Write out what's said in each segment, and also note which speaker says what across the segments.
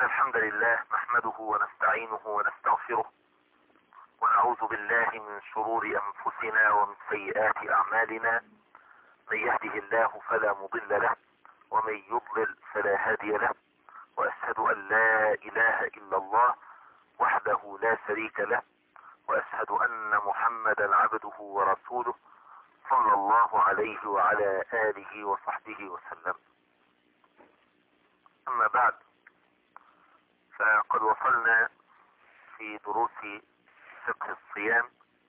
Speaker 1: الحمد لله نحمده ونستعينه ونستغفره ونعوذ بالله من شرور أنفسنا ومن سيئات أعمالنا. من يهده الله فلا مضل له ومن يضلل فلا هادي له، وأشهد أن لا إله إلا الله وحده لا شريك له، وأشهد أن محمدا عبده ورسوله صلى الله عليه وعلى آله وصحبه وسلم. أما بعد، فقد وصلنا في دروس فقه الصيام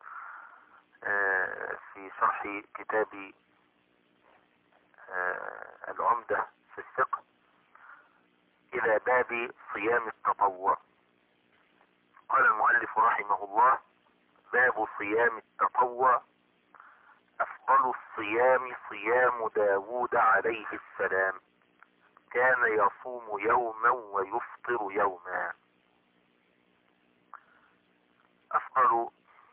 Speaker 1: في شرح كتاب العمدة في الفقه إلى باب صيام التطوع. قال المؤلف رحمه الله: باب صيام التطوع. أفضل الصيام صيام داود عليه السلام، كان يصوم يوما ويفطر يوما. أفضل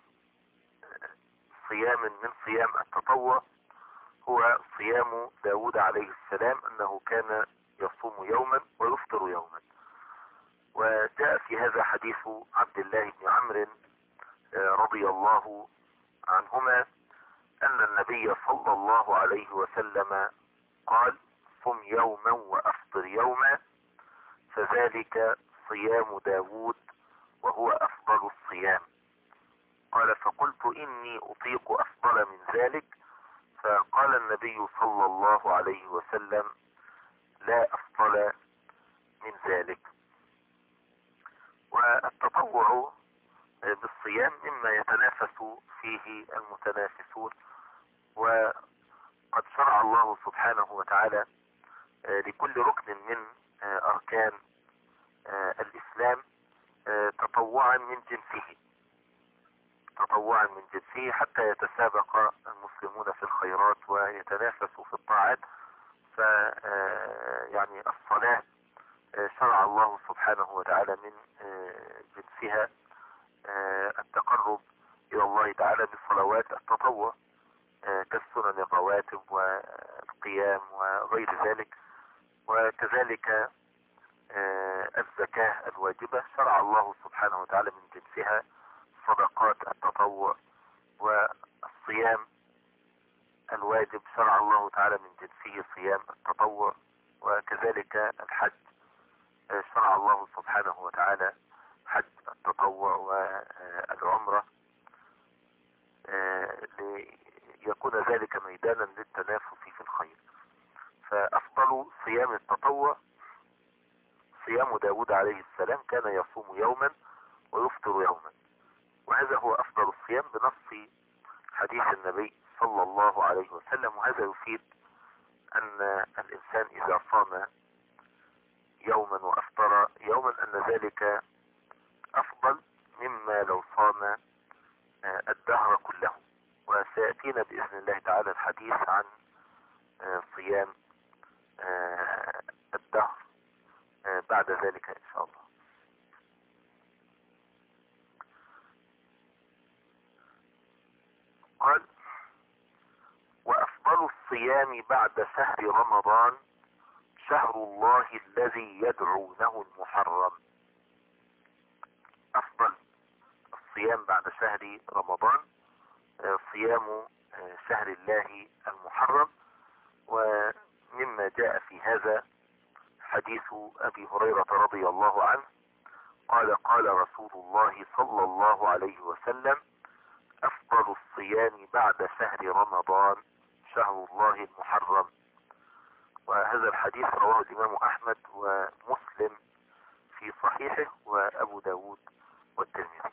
Speaker 1: صيام من صيام التطوع هو صيام داود عليه السلام، أنه كان يصوم يوما ويفطر يوما. وجاء في هذا حديث عبد الله بن عمرو رضي الله عنهما أن النبي صلى الله عليه وسلم قال: صم يوما وأفطر يوما، فذلك صيام داود وهو أفضل الصيام. قال: فقلت إني أطيق أفضل من ذلك، فقال النبي صلى الله عليه وسلم: لا أفضل من ذلك. والتطوع بالصيام مما يتنافس فيه المتنافسون، وقد شرع الله سبحانه وتعالى لكل ركن من أركان الإسلام تطوعا من جنسه حتى يتسابق المسلمون في الخيرات ويتنافسوا في الطاعات. يعني الصلاة شرع الله سبحانه وتعالى من جنسها التقرب إلى الله تعالى بالصلوات التطوع كالسنن الرواتب والقيام وغير ذلك. وكذلك الزكاة الواجبة شرع الله سبحانه وتعالى من جنسها صدقات التطوع، والصيام الواجب شرع الله تعالى من جنسه صيام التطوع، وكذلك الحج شرع الله سبحانه وتعالى حج التطوع والعمرة ليكون ذلك ميدانا للتنافس في الخير. فأفضل صيام التطوع صيام داود عليه السلام، كان يصوم يوما ويفطر يوما، وهذا هو أفضل الصيام بنص حديث النبي صلى الله عليه وسلم. وهذا يفيد أن الإنسان إذا صام يوما وأفطر يوما أن ذلك أفضل مما لو صام الدهر كله. وسيأتينا بإذن الله تعالى الحديث عن صيام الدهر بعد ذلك إن شاء الله. قال: وأفضل الصيام بعد شهر رمضان شهر الله الذي يدعونه المحرم. أفضل الصيام بعد شهر رمضان صيام شهر الله المحرم. ومما جاء في هذا حديث أبي هريرة رضي الله عنه قال: قال رسول الله صلى الله عليه وسلم: أفضل الصيام بعد شهر رمضان شهر الله المحرم. وهذا الحديث رواه الإمام أحمد ومسلم في صحيحه وأبو داود والترمذي.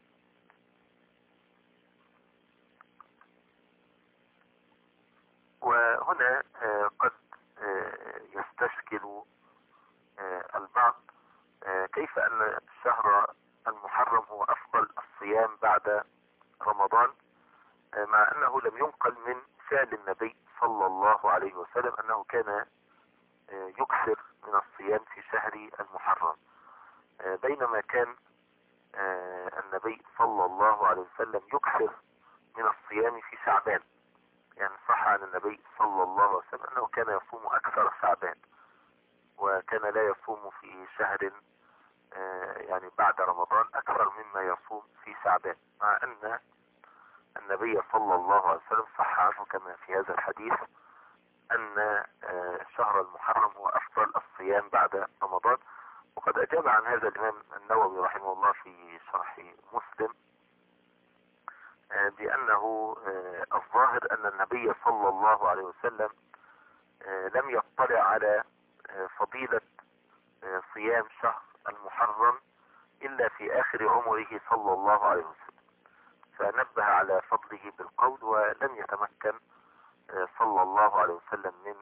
Speaker 1: وهنا قد يستشكل البعض كيف أن الشهر المحرم هو أفضل الصيام بعد رمضان، مع أنه لم ينقل من فعل النبي صلى الله عليه وسلم أنه كان يكثر من الصيام في شهر المحرم، بينما كان النبي صلى الله عليه وسلم يكثر من الصيام في شعبان. يعني صح عن النبي صلى الله عليه وسلم أنه كان يصوم أكثر شعبان، وكان لا يصوم في شهر يعني بعد رمضان أكثر مما يصوم في شعبان، مع أن النبي صلى الله عليه وسلم صح عنه كما في هذا الحديث أن شهر المحرم هو أفضل الصيام بعد رمضان. وقد أجاب عن هذا الإمام النووي رحمه الله في شرح مسلم بأنه الظاهر أن النبي صلى الله عليه وسلم لم يطلع على فضيلة صيام شهر المحرم إلا في آخر عمره صلى الله عليه وسلم، فنبه على فضله بالقول، ولم يتمكن صلى الله عليه وسلم من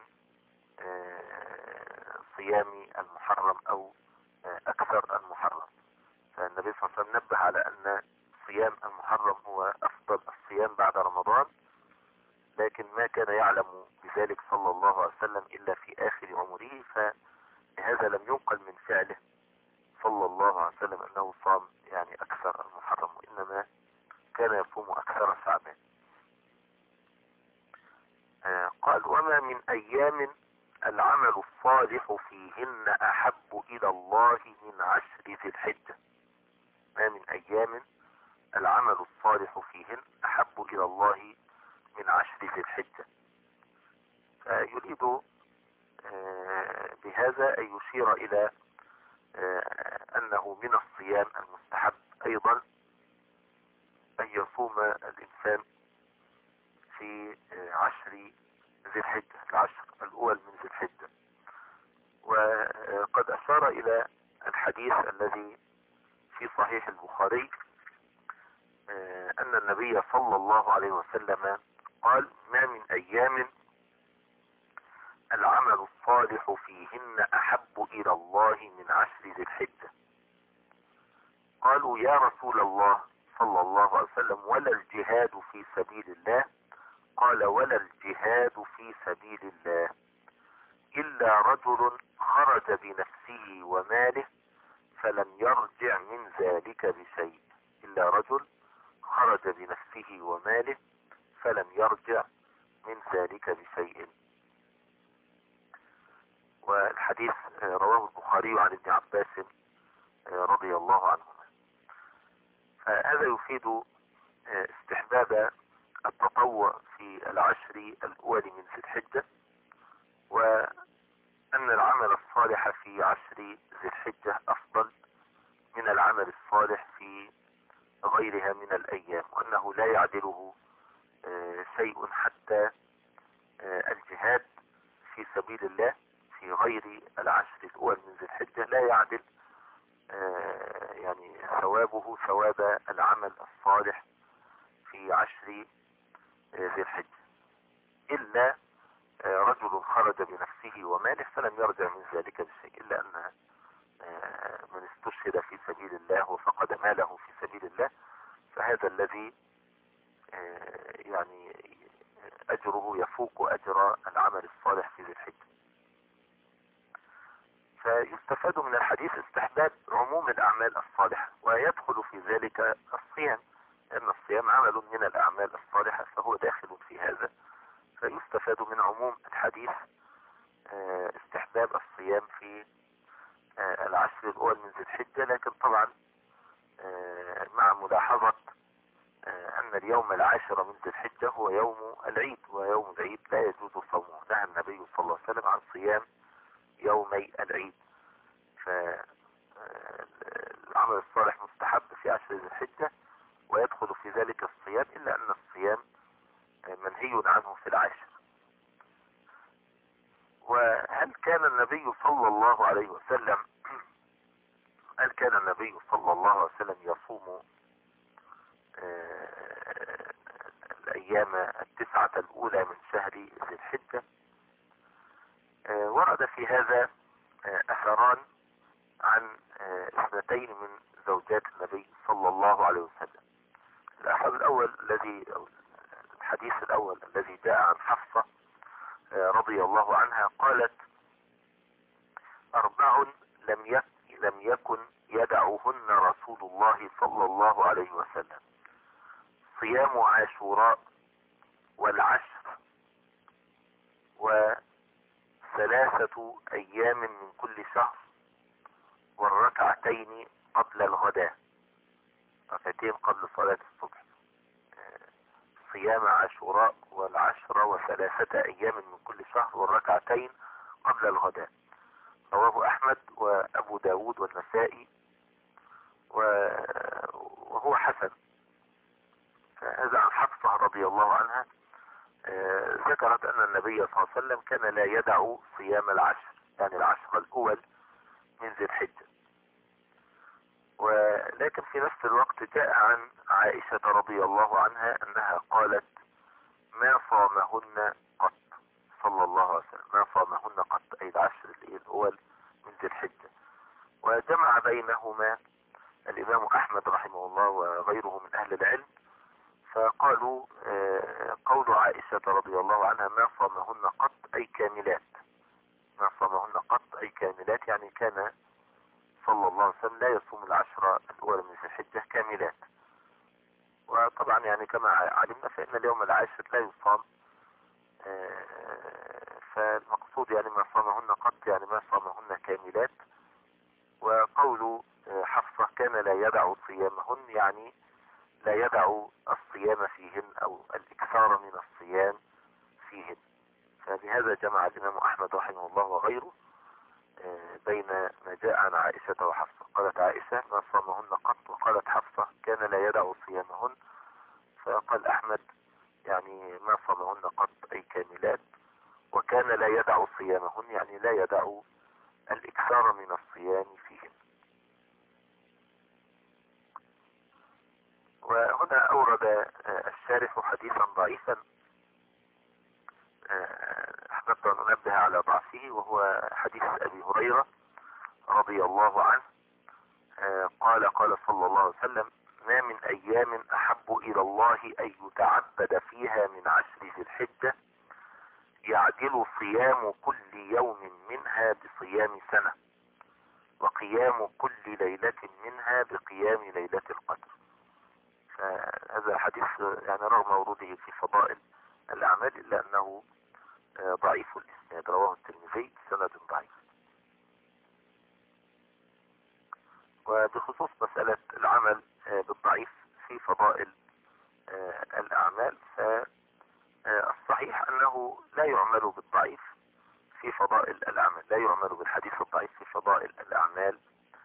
Speaker 1: صيام المحرم أو أكثر المحرم. فالنبي صلى الله عليه وسلم نبه على أن صيام المحرم هو أفضل الصيام بعد رمضان، لكن ما كان يعلم بذلك صلى الله عليه وسلم إلا في آخر عمره، فهذا لم ينقل من فعله صلى الله عليه وسلم أنه صام يعني أكثر المحرم، وإنما كان يصوم أكثر شعبان. قال: وما من أيام العمل الصالح فيهن أحب إلى الله من عشر ذي الحجة. ما من أيام العمل الصالح فيهن أحب إلى الله من عشر ذي الحجة. فيريد بهذا أن يشير إلى أنه من الصيام المستحب أيضا أن يصوم الإنسان في عشر ذي الحجة، العشر الأول من ذي الحجة. وقد أشار إلى الحديث الذي في صحيح البخاري أن النبي صلى الله عليه وسلم قال: ما من أيام العمل الصالح فيهن أحب إلى الله من عشر ذي الحجة. قالوا: يا رسول الله صلى الله عليه وسلم ولا الجهاد في سبيل الله؟ قال: ولا الجهاد في سبيل الله إلا رجل خرج بنفسه وماله فلم يرجع من ذلك بشيء. إلا رجل خرج بنفسه وماله فلم يرجع من ذلك بشيء. والحديث رواه البخاري عن ابن عباس رضي الله عنهما. فهذا يفيد استحباب التطوع في العشر الأول من ذي الحجة، وأن العمل الصالح في عشر ذي الحجة أفضل من العمل الصالح في غيرها من الأيام، وأنه لا يعدله شيء حتى الجهاد في سبيل الله في غير العشر الأول من ذي الحجة لا يعدل يعني ثوابه ثواب العمل الصالح في عشر ذي الحجة، إلا رجل خرج بنفسه وماله فلم يرجع من ذلك بشيء، إلا أن من استشهد في سبيل الله وفقد ماله في سبيل الله فهذا الذي يعني أجره يفوق أجر العمل الصالح في ذي الحجة. فيستفاد من الحديث استحباب عموم الأعمال الصالحة، ويدخل في ذلك الصيام، لأن الصيام عمل من الأعمال الصالحة فهو داخل في هذا. فيستفاد من عموم الحديث استحباب الصيام في العشر الأول من ذي الحجة، لكن طبعا مع ملاحظة أن اليوم العاشر من ذي الحجة هو يوم العيد، ويوم العيد لا يجوز صومه. نهى النبي صلى الله عليه وسلم عن صيام يومي العيد. فالعمل الصالح مستحب في عشر ذي الحجة ويدخل في ذلك الصيام، إلا أن الصيام منهي عنه في العاشر. وهل كان النبي صلى الله عليه وسلم يصوم الأيام التسعة الأولى من شهر ذي الحجة؟ ورد في هذا أثران عن اثنتين من زوجات النبي صلى الله عليه وسلم. الحديث الأول الذي جاء عن حفصة رضي الله عنها قالت: 4 لم يكن يدعوهن رسول الله صلى الله عليه وسلم: صيام عاشوراء والعشر و3 أيام من كل شهر والركعتين ركعتين قبل الغداء، ركعتين قبل صلاة الصبح. صيام عاشوراء والعشر وثلاثة أيام من كل شهر والركعتين قبل الغداء. رواه أحمد وأبو داود والنسائي وهو حسن. فهذا عن حفصة رضي الله عنها، ذكرت أن النبي صلى الله عليه وسلم كان لا يدع صيام العشر، يعني العشر الأول من ذي الحجة. ولكن في نفس الوقت جاء عن عائشة رضي الله عنها أنها قالت ما صامهن قط صلى الله عليه وسلم، ما صامهن قط، أي العشر الأول من ذي الحجة. وجمع بينهما الإمام أحمد رحمه الله وغيره من أهل العلم، فقالوا قول عائشة رضي الله عنها ما صامهن قط أي كاملات، ما صامهن قط أي كاملات، يعني كان صلى الله عليه وسلم لا يصوم العشرة الأولى من ذي الحجة كاملات. وطبعا يعني كما علمنا فإن اليوم العاشر لا يصام، فالمقصود يعني ما صامهن قط يعني ما صامهن كاملات. وقول حفصة كان لا يدع صيامهن يعني لا يدع الصيام فيهن أو الإكثار من الصيام فيهن. فبهذا جمع الإمام أحمد رحمه الله وغيره بين ما جاء عن عائشة وحفصة. قالت عائشة ما صامهن قط، وقالت حفصة كان لا يدع صيامهن. فقال أحمد يعني ما صامهن قط أي كاملات، وكان لا يدع صيامهن يعني لا يدع الإكثار من الصيام فيهن. وهنا أورد الشارح حديثا ضعيفا أحببت أن أنبه على ضعفه، وهو حديث أبي هريرة رضي الله عنه قال قال صلى الله عليه وسلم ما من أيام أحب إلى الله أن يتعبد فيها من عشر ذي الحجة يعدل صيام كل يوم منها بصيام سنة، وقيام كل ليلة منها بقيام ليلة القدر. فهذا حديث يعني رغم وروده في فضائل الأعمال إلا أنه ضعيف الإسناد، رواه الترمذي سند ضعيف. وبخصوص مسألة العمل بالضعيف في فضائل الأعمال، فالصحيح أنه لا يعمل بالضعيف في فضائل الأعمال، لا يعمل بالحديث الضعيف في فضائل الأعمال.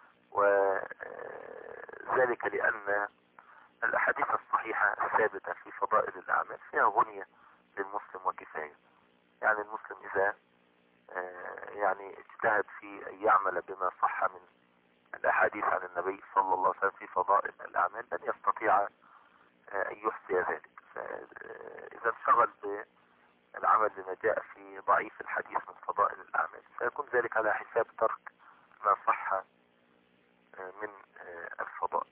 Speaker 1: وذلك لأن الأحاديث الصحيحة الثابتة في فضائل الأعمال فيها غنية للمسلم وكفاية. يعني المسلم إذا يعني اجتهد في أن يعمل بما صح من الأحاديث عن النبي صلى الله عليه وسلم في فضائل الأعمال لن يستطيع أن يحصي ذلك. فإذا انشغل بالعمل بما جاء في ضعيف الحديث من فضائل الأعمال فيكون ذلك على حساب ترك ما صح من الفضائل.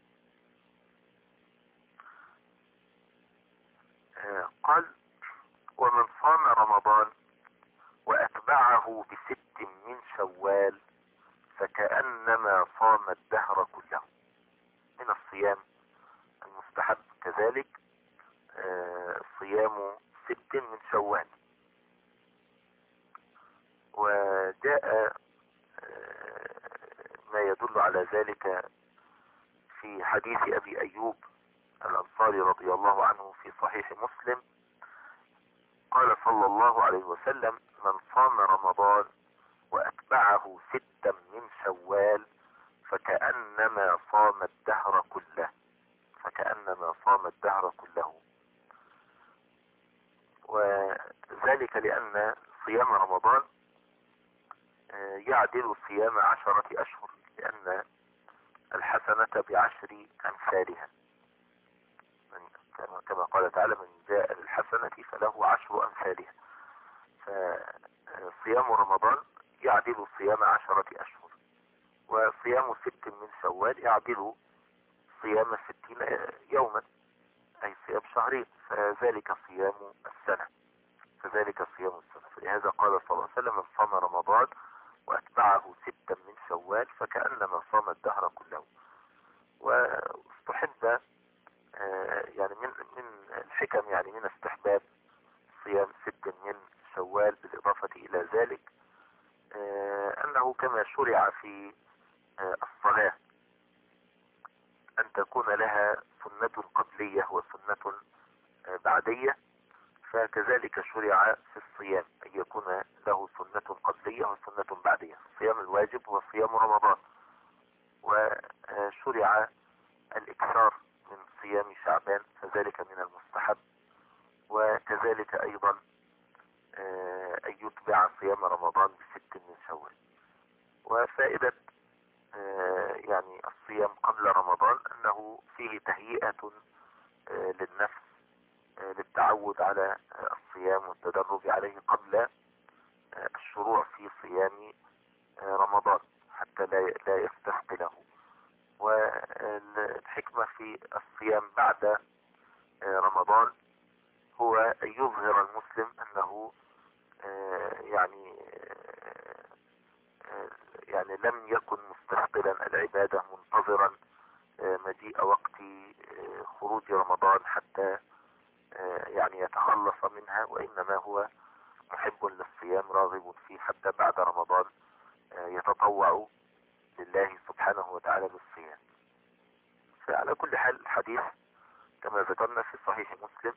Speaker 1: قال ومن صام رمضان وأتبعه بست من شوال فكأنما صام الدهر كله. من الصيام المستحب كذلك صيام ست من شوال. وجاء ما يدل على ذلك في حديث أبي أيوب الأنصاري رضي الله عنه في صحيح مسلم قال صلى الله عليه وسلم من صام رمضان وأتبعه ستا من شوال فكأنما صام الدهر كله، فكأنما صام الدهر كله. وذلك لأن صيام رمضان يعدل صيام 10 أشهر، لأن الحسنة ب10 أمثالها، كما قال تعالى من جاء للحسنة فله 10 أمثالها. فصيام رمضان يعدل صيام 10 أشهر، وصيام 6 من شوال يعدل صيام 60 يوما، أي صيام شهرين، فذلك صيام السنة، فذلك صيام السنة. فلهذا قال صلى الله عليه وسلم من صام رمضان وأتبعه 6 من شوال فكأنما صام الدهر كله. واستحب يعني من الحكم يعني من استحباب صيام 6 من شوال بالإضافة إلى ذلك أنه كما شرع في الصلاة الصلاة أن تكون لها سنة قبلية وسنة بعدية، فكذلك شرع في الصيام أن يكون له سنة قبلية وسنة بعدية. الصيام الواجب هو صيام رمضان، وشرع الإكثار من صيام شعبان فذلك من المستحب، وكذلك أيضا أن يتبع صيام رمضان بست من شوال. وفائدة يعني الصيام قبل رمضان أنه فيه تهيئة للنفس للتعود على الصيام والتدرب عليه قبل الشروع في صيام رمضان حتى لا يستثقله. والحكمة في الصيام بعد رمضان هو أن يظهر المسلم أنه يعني لم يكن مستثقلا العبادة منتظرا مجيء وقت خروج رمضان حتى يعني يتخلص منها، وإنما هو محب للصيام راغب فيه حتى بعد رمضان يتطوع لله سبحانه وتعالى بالصيام. فعلى كل حال الحديث كما ذكرنا في صحيح مسلم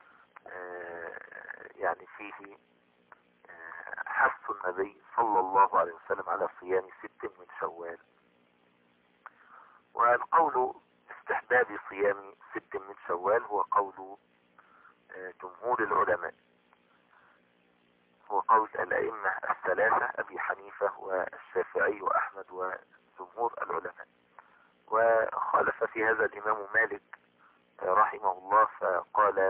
Speaker 1: يعني فيه حث النبي صلى الله عليه وسلم على صيام ست من شوال. والقول استحباب صيام ست من شوال هو قول جمهور العلماء، هو قول الأئمة الثلاثة أبي حنيفة والشافعي وأحمد وجمهور العلماء. وخالف في هذا الإمام مالك رحمه الله فقال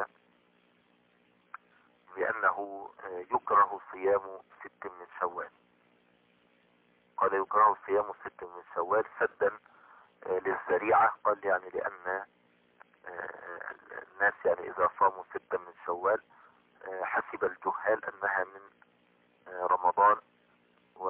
Speaker 1: بأنه يكره صيام ست من شوال، قال يكره صيام ست من شوال سدا للذريعة. قال يعني لأن الناس يعني إذا صاموا ستا من شوال حسب الجهال أنها من رمضان، و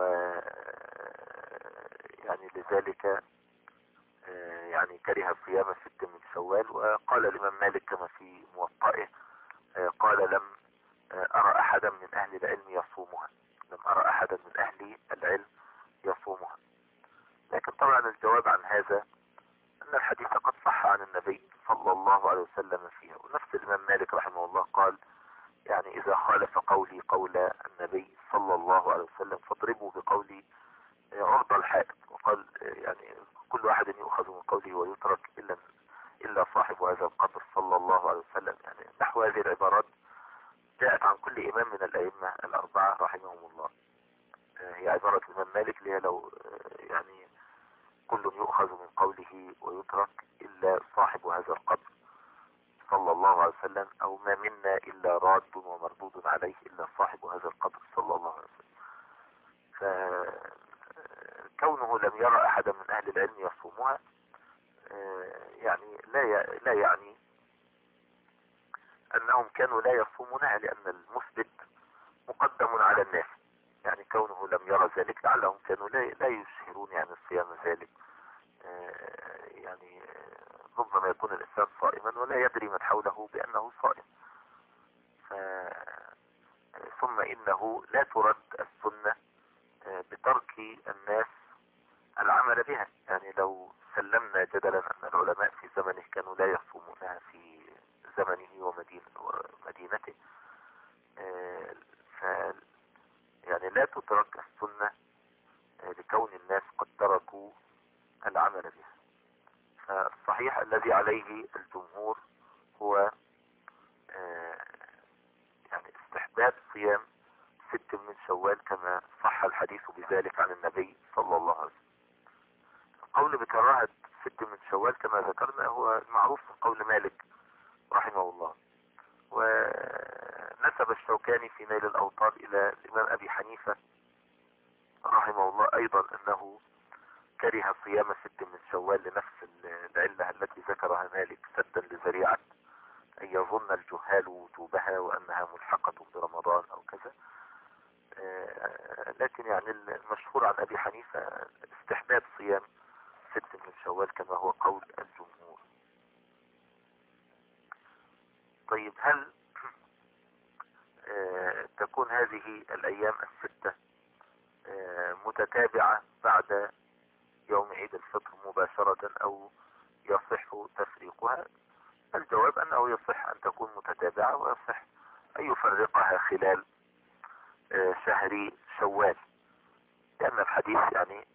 Speaker 1: يعني لذلك يعني كره صيام ست من شوال. وقال الإمام مالك كما في موطئه قال لم أرى أحدا من أهل العلم يصومها، لم أرى أحدا من أهل العلم يصومها. لكن طبعا الجواب عن هذا أن الحديث قد صح عن النبي صلى الله عليه وسلم فيها. ونفس الإمام مالك رحمه الله قال يعني إذا خالف قولي قول النبي صلى الله عليه وسلم فاضربوا بقولي عرض الحائط. وقال يعني كل واحد يؤخذ من قوله ويترك إلا صاحب هذا القبر صلى الله عليه وسلم. يعني نحو هذه العبارات جاءت عن كل إمام من الأئمة الأربعة رحمهم الله. هي عبارة الإمام مالك اللي هي لو يعني كل يؤخذ من قوله ويترك إلا صاحب هذا القبر صلى الله عليه وسلم، أو ما منا إلا راد ومردود عليه إلا صاحب هذا القبر صلى الله عليه وسلم. فكونه لم يرى أحدا من أهل العلم يصومها يعني لا يعني أنهم كانوا لا يصومونها، لأن المثبت مقدم على الناس. يعني كونه لم يرى ذلك لعلهم كانوا لا يشهرون يعني الصيام ذلك. يعني ربما يكون الإنسان صائما ولا يدري من حوله بأنه صائم. ثم إنه لا ترد السنة بترك الناس العمل بها. يعني لو سلمنا جدلا أن العلماء في زمنه كانوا لا يصومونها في زمنه ومدينته يعني لا تترك السنة لكون الناس قد تركوا العمل بها. فالصحيح الذي عليه الجمهور هو يعني استحباب صيام ست من شوال كما صح الحديث بذلك عن النبي صلى الله عليه وسلم. القول بكراهة ست من شوال كما ذكرنا هو معروف من قول مالك رحمه الله. ونسب الشوكاني في نيل الأوطار إلى الإمام أبي حنيفة رحمه الله أيضا أنه كره صيام ست من شوال لنفس العلة التي ذكرها مالك سدا لذريعة أن يظن الجهال وجوبها وأنها ملحقة برمضان أو كذا. لكن يعني المشهور عن أبي حنيفة استحباب صيام ست من شوال كما هو قول الجمهور. طيب هل تكون هذه الأيام الستة متتابعة بعد يوم عيد الفطر مباشرة أو يصح تفريقها؟ الجواب أنه يصح أن تكون متتابعة، ويصح أن يفرقها خلال شهر شوال، لأن الحديث يعني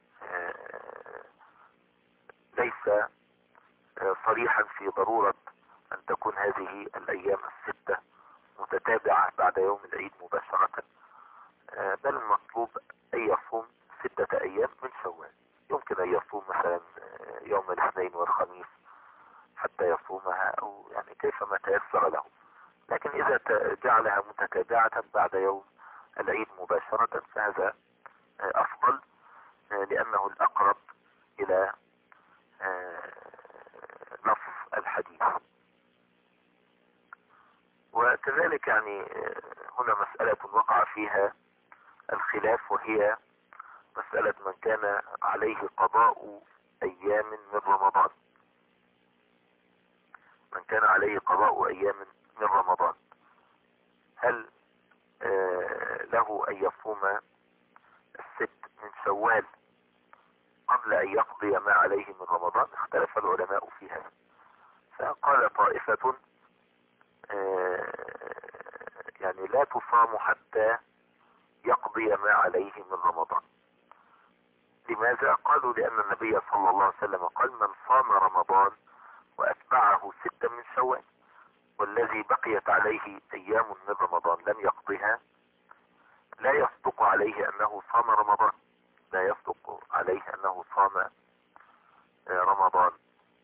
Speaker 1: ليس صريحا في ضرورة أن تكون هذه الأيام الستة متتابعة بعد يوم العيد مباشرة، بل المطلوب أن يصوم 6 أيام من شوال. يمكن أن يصوم مثلا يوم الاثنين والخميس حتى يصومها، أو يعني كيفما تيسر له، لكن إذا جعلها متتابعة بعد يوم العيد مباشرة فهذا أفضل، لأنه الأقرب إلى نص الحديث. وكذلك يعني هنا مسألة وقع فيها الخلاف، وهي مسألة من كان عليه قضاء أيام من رمضان. من كان عليه قضاء أيام من رمضان، هل له أن يصوم 6 من شوال قبل أن يقضي ما عليه من رمضان؟ اختلف العلماء في هذا، فقال طائفة يعني لا تصام حتى يقضي ما عليه من رمضان. لماذا؟ قالوا لأن النبي صلى الله عليه وسلم قال: من صام رمضان وأتبعه 6 من شوال، والذي بقيت عليه أيام من رمضان لم يقضها لا يصدق عليه أنه صام رمضان، لا يصدق عليه أنه صام رمضان.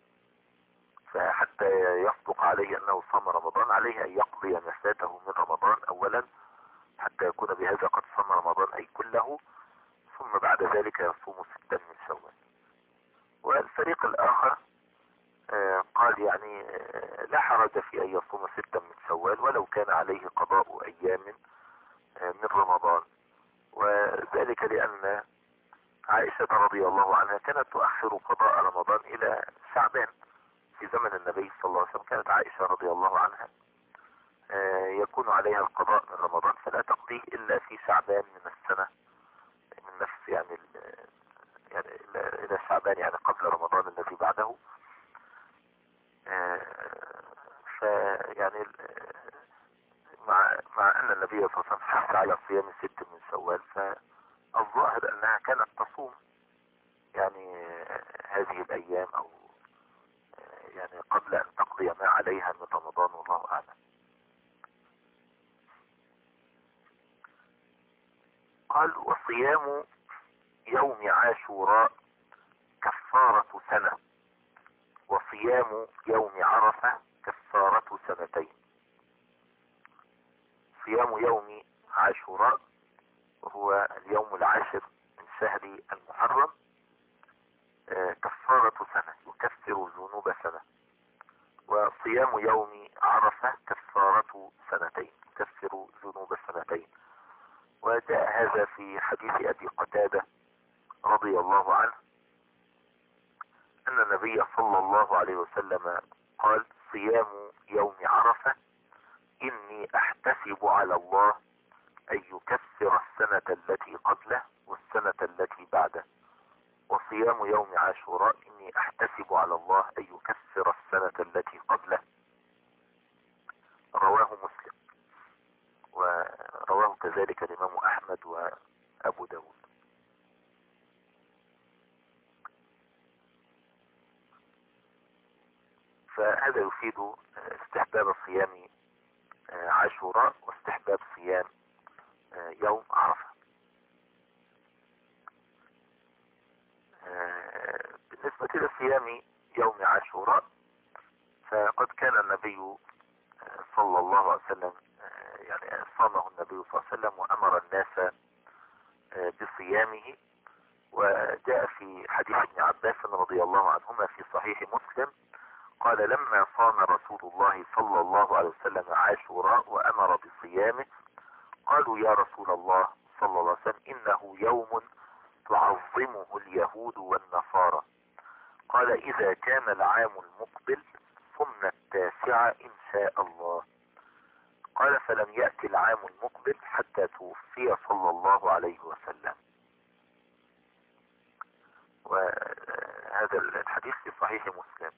Speaker 1: فحتى يصدق عليه أنه صام رمضان عليه أن يقضي ما فاته من رمضان أولا، حتى يكون بهذا قد صام رمضان أي كله، ثم بعد ذلك يصوم 6 من شوال. والفريق الآخر قال يعني لا حرج في أن يصوم 6 من شوال ولو كان عليه قضاء أيام من رمضان، وذلك لأن عائشة رضي الله عنها كانت تؤخر قضاء رمضان إلى شعبان. في زمن النبي صلى الله عليه وسلم كانت عائشة رضي الله عنها يكون عليها القضاء من رمضان فلا تقضيه إلا في شعبان من السنة، من نفس يعني إلى شعبان يعني قبل رمضان الذي بعده. فيعني مع أن النبي صلى الله عليه وسلم حث على صيام 6 من شوال، فالظاهر أنها كانت تصوم يعني هذه الأيام، أو يعني قبل أن تقضي ما عليها من رمضان، والله أعلم. قال: وصيام يوم عاشوراء كفارة سنة، وصيام يوم عرفة كفارة سنتين. صيام يوم عاشوراء وهو اليوم العاشر من شهر المحرم كفارة سنة، يكفر ذنوب سنة. وصيام يوم عرفة كفارة سنتين، يكفر ذنوب سنتين. وجاء هذا في حديث أبي قتادة رضي الله عنه أن النبي صلى الله عليه وسلم قال: صيام يوم عرفة إني أحتسب على الله أن يكفر السنة التي قبله والسنة التي بعده، وصيام يوم عاشوراء إني أحتسب على الله أن يكفر السنة التي قبله. رواه مسلم، ورواه كذلك الإمام أحمد وأبو داود. فهذا يفيد استحباب صيام عاشوراء واستحباب صيام يوم عرفة. بالنسبة لصيام يوم عاشوراء فقد كان النبي صلى الله عليه وسلم يعني صامه النبي صلى الله عليه وسلم وأمر الناس بصيامه. وجاء في حديث ابن عباس رضي الله عنهما في صحيح مسلم قال: لما صام رسول الله صلى الله عليه وسلم عاشوراء وأمر بصيامه قالوا: يا رسول الله صلى الله عليه وسلم إنه يوم تعظمه اليهود والنصارى. قال: إذا كان العام المقبل صمنا 9 إن شاء الله. قال: فلم يأتي العام المقبل حتى توفي صلى الله عليه وسلم. هذا الحديث في صحيح مسلم.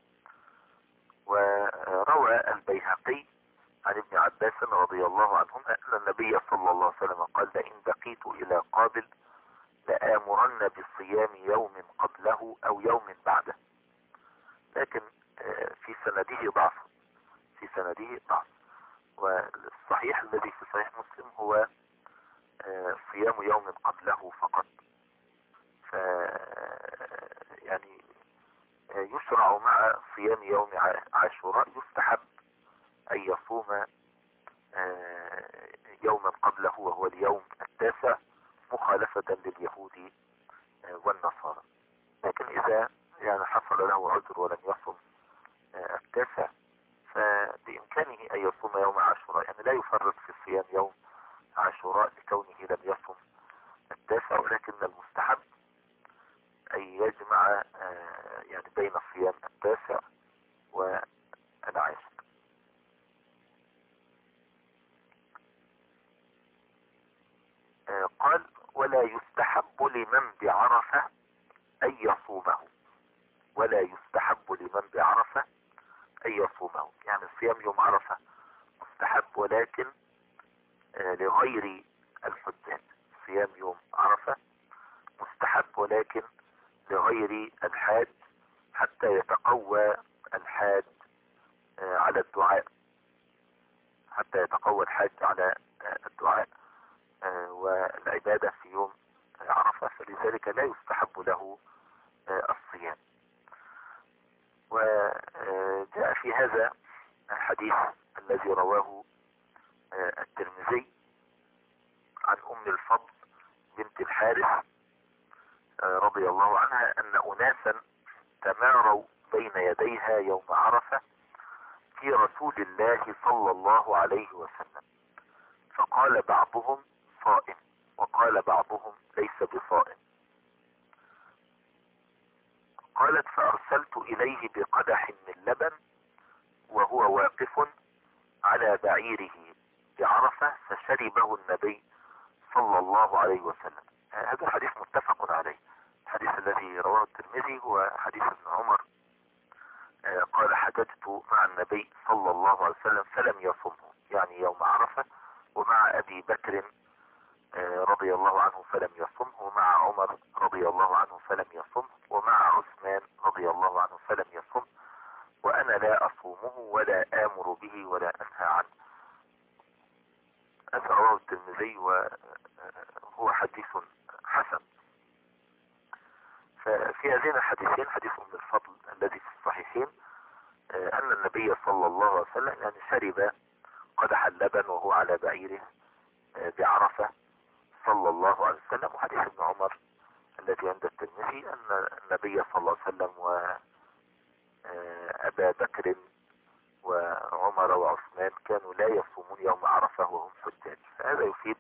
Speaker 1: وروى البيهقي عن ابن عباس رضي الله عنهما أن النبي صلى الله عليه وسلم قال: لئن بقيت إلى قابل لآمرن بصيام يوم قبله أو يوم بعده. لكن في سنده ضعف، والصحيح الذي في صحيح مسلم هو صيام يوم قبله فقط. ف يعني يشرع مع صيام يوم عاشوراء يستحب أن يصوم يوما قبله وهو اليوم التاسع، مخالفة لليهود والنصارى. لكن إذا يعني حصل له عذر ولم يصم التاسع فبإمكانه أن يصوم يوم عاشوراء، يعني لا يفرط في صيام يوم عاشوراء لكونه لم يصم التاسع، ولكن المستحب أن يجمع يعني بين صيام التاسع والعاشر. قال: ولا يستحب لمن بعرفة أن يصومه. ولا يستحب لمن بعرفة أن يصومه، يعني صيام يوم عرفة مستحب، ولكن لغير الحجاج. صيام يوم عرفة مستحب ولكن لغير الحاج، حتى يتقوى الحاج على الدعاء، والعبادة في يوم عرفة، فلذلك لا يستحب له الصيام. وجاء في هذا الحديث الذي رواه الترمذي عن أم الفضل بنت الحارث رضي الله عنها أن أناسا تماروا بين يديها يوم عرفة في رسول الله صلى الله عليه وسلم، فقال بعضهم صائم وقال بعضهم ليس بصائم. قالت: فأرسلت إليه بقدح من لبن وهو واقف على بعيره بعرفة فشربه النبي صلى الله عليه وسلم. هذا حديث متفق عليه. الحديث الذي رواه الترمذي هو حديث ابن عمر قال: حججت مع النبي صلى الله عليه وسلم فلم يصمه، يعني يوم عرفة، ومع أبي بكر رضي الله عنه فلم يصمه، ومع عمر رضي الله عنه فلم يصمه، ومع عثمان رضي الله عنه فلم يصمه، وأنا لا أصومه ولا آمر به ولا أنهى عنه. هذا رواه الترمذي وهو حديث حسن. ففي هذين الحديثين، حديث أم الفضل الذي في الصحيحين أن النبي صلى الله عليه وسلم يعني شرب قدح اللبن وهو على بعيره بعرفة صلى الله عليه وسلم. وحديث ابن عمر الذي عند الترمذي أن النبي صلى الله عليه وسلم وأبا بكر وعمر وعثمان كانوا لا يصومون يوم عرفة وهم حجاج. فهذا يفيد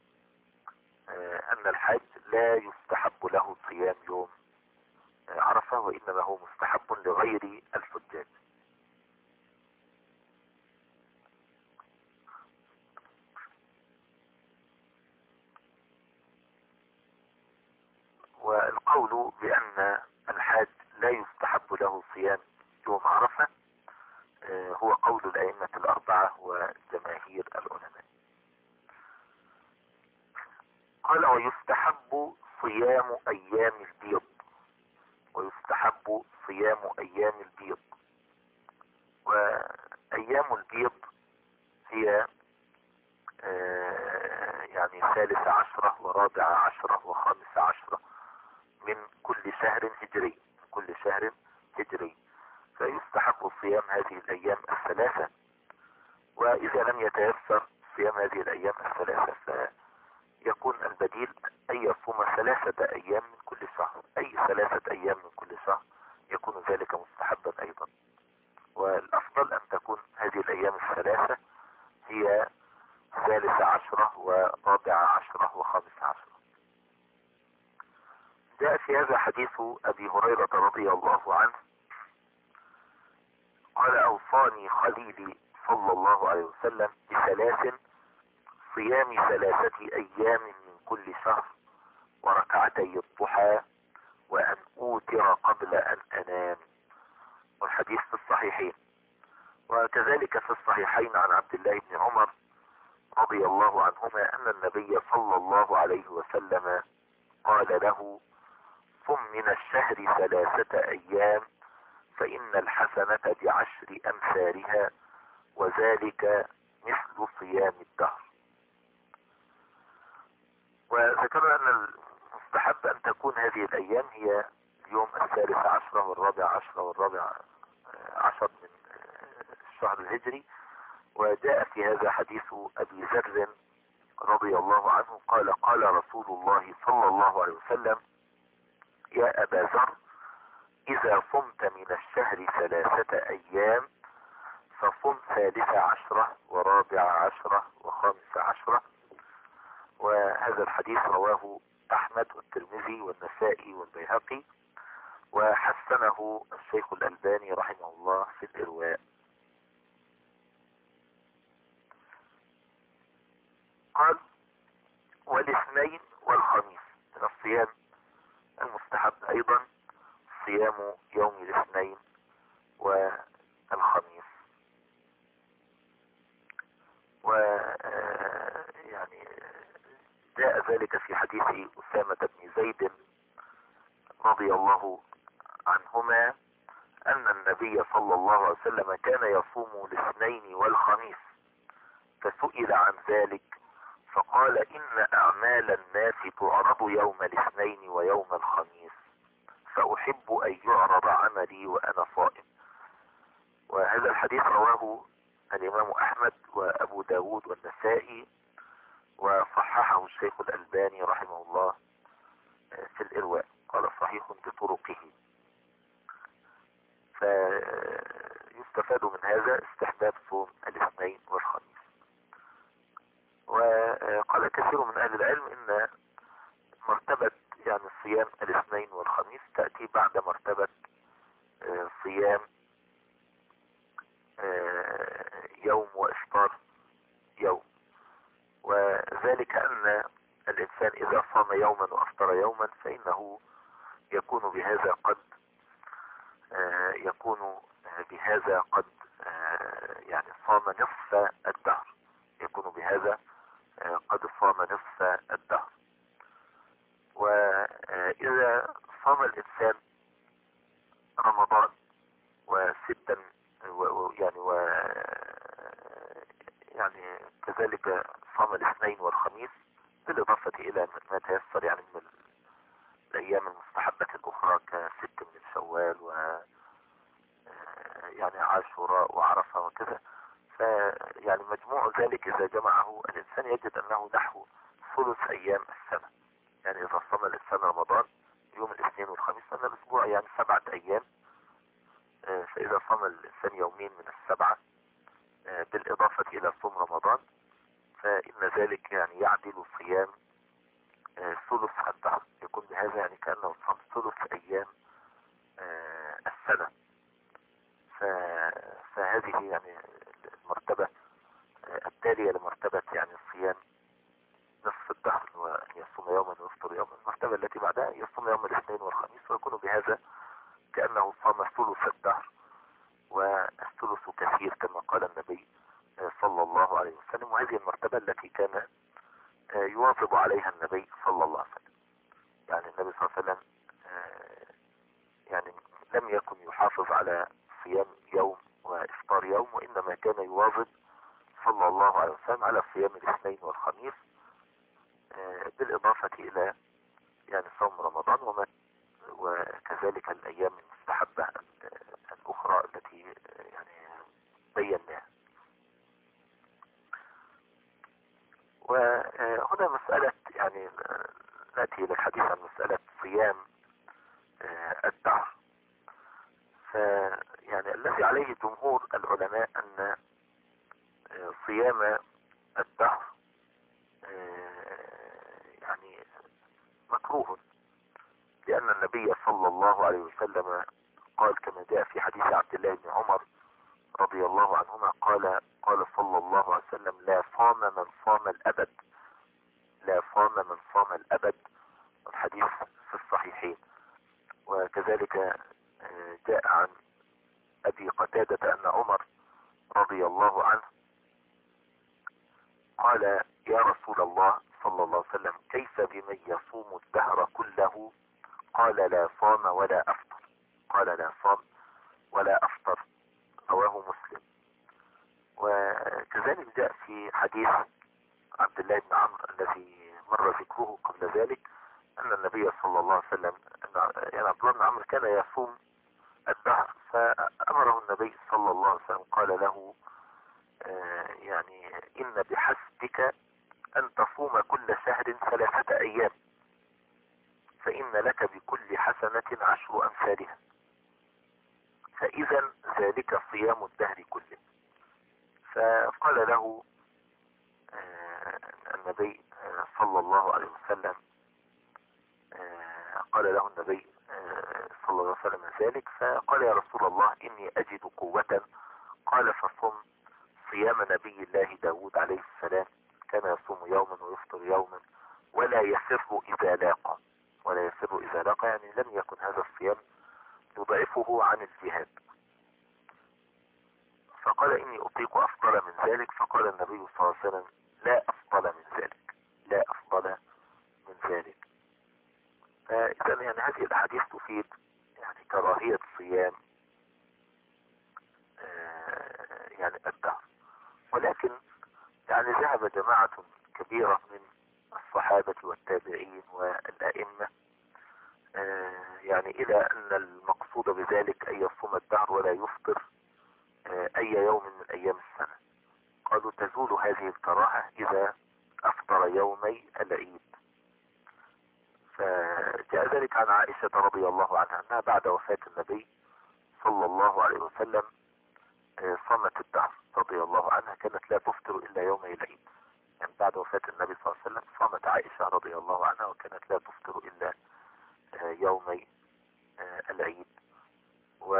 Speaker 1: أن الحج لا يستحب له صيام يوم عرفة، وإنما هو مستحب لغير الحجاج. والقول بأن الحاج لا يستحب له صيام يوم عرفة هو قول الأئمة الأربعة وجماهير العلماء. قال: ويستحب صيام أيام البيض. ويستحب صيام أيام البيض. وأيام البيض هي يعني 13 و14 و15 من كل شهر هجري، فيستحب صيام هذه الأيام الثلاثة. وإذا لم يتيسر صيام هذه الأيام الثلاثة فيكون البديل أن يصوم 3 أيام من كل شهر، أي 3 أيام من كل شهر يكون ذلك مستحبا أيضا. والأفضل أن تكون هذه الأيام الثلاثة هي 13 و14 و15. جاء في هذا حديث أبي هريرة رضي الله عنه قال: أوصاني خليلي صلى الله عليه وسلم ب3: صيام 3 أيام من كل شهر، وركعتي الضحى، وأن أوتر قبل أن أنام. وكذلك في الصحيحين عن عبد الله بن عمر رضي الله عنهما أن النبي صلى الله عليه وسلم قال له: صم من الشهر 3 أيام فإن الحسنة بعشر أمثالها وذلك مثل صيام الدهر. وذكرنا أن المستحب أن تكون هذه الأيام هي اليوم 13 و14 و15 من الشهر الهجري. وجاء في هذا حديث أبي ذر رضي الله عنه قال: قال رسول الله صلى الله عليه وسلم: يا أبا ذر، إذا صمت من الشهر 3 أيام فصم 13 و14 و15. وهذا الحديث رواه أحمد والترمذي والنسائي والبيهقي، وحسنه الشيخ الألباني رحمه الله في الإرواء. قال: والاثنين والخميس من الصيام المستحب أيضا صيام يوم الاثنين والخميس. ويعني جاء ذلك في حديث أسامة بن زيد رضي الله عنهما أن النبي صلى الله عليه وسلم كان يصوم الاثنين والخميس، فسئل عن ذلك فقال: إن أعمال الناس تعرض يوم الاثنين ويوم الخميس، فأحب أن يعرض عملي وأنا صائم. وهذا الحديث رواه الإمام أحمد وأبو داود والنسائي، وصححه الشيخ الألباني رحمه الله في الإرواء، قال صحيح بطرقه. فيستفاد من هذا استحباب صوم الاثنين والخميس. وقال كثير من أهل العلم إن مرتبة يعني صيام الاثنين والخميس تأتي بعد مرتبة صيام يوم وإفطار يوم. وذلك أن الإنسان إذا صام يوما وأفطر يوما فإنه يكون بهذا قد يعني صام نصف الدهر، يكون بهذا قد صام نصف الدهر. وإذا صام الإنسان رمضان وستا يعني كذلك صام الاثنين والخميس بالإضافة إلى ما تيسر يعني من الأيام المستحبة الأخرى كست من شوال يعني عاشوراء وعرفة وكذا، فيعني مجموع ذلك إذا جمعه الإنسان يجد أنه نحو ثلث أيام السنة. يعني إذا صام الإنسان رمضان يوم الاثنين والخميس أن الأسبوع يعني 7 أيام، فإذا صام الإنسان يومين من السبعة بالإضافة إلى صوم رمضان فإن ذلك يعني يعدل صيام ثلث الدهر، يكون بهذا يعني كأنه صام ثلث أيام السنة. فهذه يعني المرتبة التالية لمرتبة يعني الصيام نصف الدهر، وأن يصوم يوما ويفطر يوما. المرتبة التي بعدها يصوم يوم الاثنين والخميس ويكون بهذا كأنه صام ثلث الدهر، والثلث كثير كما قال النبي صلى الله عليه وسلم. وهذه المرتبة التي كان يواظب عليها النبي صلى الله عليه وسلم. يعني النبي صلى الله عليه وسلم يعني لم يكن يحافظ على صيام يوم وإفطار يوم، وإنما كان يواظب صلى الله عليه وسلم على صيام الاثنين والخميس بالإضافة إلى يعني صوم رمضان وكذلك الأيام المستحبة الأخرى التي يعني بيناها. وهنا مسألة يعني نأتي إلى الحديث عن مسألة صيام الدهر. فيعني الذي عليه جمهور العلماء أن صيام الدهر يعني مكروه، لأن النبي صلى الله عليه وسلم قال كما جاء في حديث عبد الله بن عمر رضي الله عنهما قال صلى الله عليه وسلم: لا صام من صام الأبد، لا صام من صام الأبد. الحديث في الصحيحين. وكذلك جاء عن أبي قتادة أن عمر رضي الله عنه قال: يا رسول الله صلى الله عليه وسلم، كيف بمن يصوم الدهر كله؟ قال: لا صام ولا أفطر. قال: لا صام ولا أفطر. رواه مسلم. وكذلك جاء في حديث عبد الله بن عمرو الذي مر ذكره قبل ذلك أن النبي صلى الله عليه وسلم، يعني عبد الله بن عمرو كان يصوم الدهر، فأمره النبي صلى الله عليه وسلم قال له: يعني إن بحسبك أن تصوم كل شهر 3 أيام، فإن لك بكل حسنة 10 أمثالها، فإذا ذلك صيام الدهر كله. فقال له النبي صلى الله عليه وسلم قال له النبي صلى الله عليه وسلم ذلك، فقال: يا رسول الله، إني أجد قوة. قال: فصم صيام نبي الله داود عليه السلام، كان يصوم يوما ويفطر يوما ولا يسر إذا لاقى. ولا يسر إذا لاقى يعني لم يكن هذا الصيام يضعفه عن الجهاد. فقال: إني أطيق أفضل من ذلك. فقال النبي صلى الله عليه وسلم: لا أفضل من ذلك، لا أفضل من ذلك. إذن يعني هذه الأحاديث تفيد يعني كراهية صيام يعني الدهر. ولكن يعني ذهب جماعة كبيرة من الصحابة والتابعين والأئمة يعني إلى أن المقصود بذلك أن يصوم الدهر ولا يفطر أي يوم من أيام السنة. قالوا: تزول هذه الكراهة إذا أفطر يومي العيد. فجاء ذلك عن عائشة رضي الله عنها أنها بعد وفاة النبي صلى الله عليه وسلم صامت الدهر رضي الله عنها، كانت لا تفطر إلا يومي العيد. يعني بعد وفاة النبي صلى الله عليه وسلم صامت عائشة رضي الله عنها وكانت لا تفطر إلا يومي العيد. و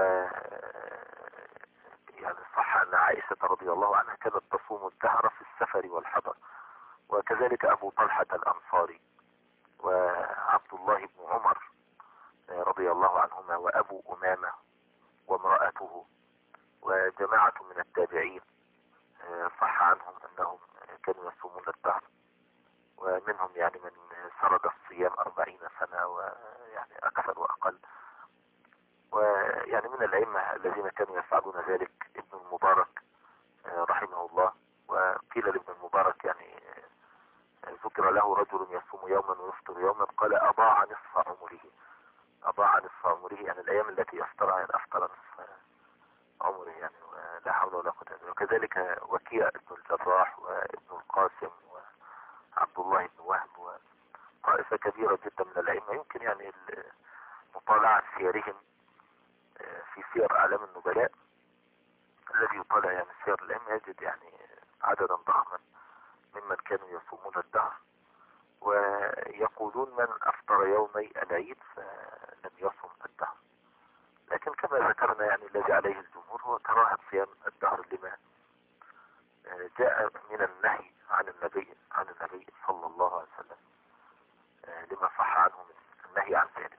Speaker 1: يعني صح أن عائشة رضي الله عنها كانت تصوم الدهر في السفر والحضر، وكذلك أبو طلحة الأنصاري وعبد الله بن عمر رضي الله عنهما وأبو أمامة وامرأته وجماعة من التابعين صح عنهم أنهم كانوا يصومون الدهر، ومنهم يعني من سرد الصيام 40 سنة ويعني أكثر وأقل. ويعني من الأئمة الذين كانوا يفعلون ذلك ابن المبارك رحمه الله. وقيل لابن المبارك يعني ذكر له رجل يصوم يوما ويفطر يوما، قال: أضاع نصف عمره. أضاع نصف عمره يعني الأيام التي يفطرها يعني أفطر نصف عمره، يعني ولا حول ولا قوة إلا بالله. وكذلك وكيع ابن الجراح وابن القاسم وعبد الله بن وهب وطائفة كبيرة جدا من الأئمة. يمكن يعني مطالعة سيرهم في سير أعلام النبلاء. الذي يطالع يعني سير الأئمة يجد يعني عددا ضخما ممن كانوا يصومون الدهر ويقولون من أفطر يومي العيد فلم يصم الدهر. لكن كما ذكرنا يعني الذي عليه الجمهور هو كراهة صيام الدهر لما جاء من النهي عن النبي صلى الله عليه وسلم، لما صح عنه من النهي عن ذلك.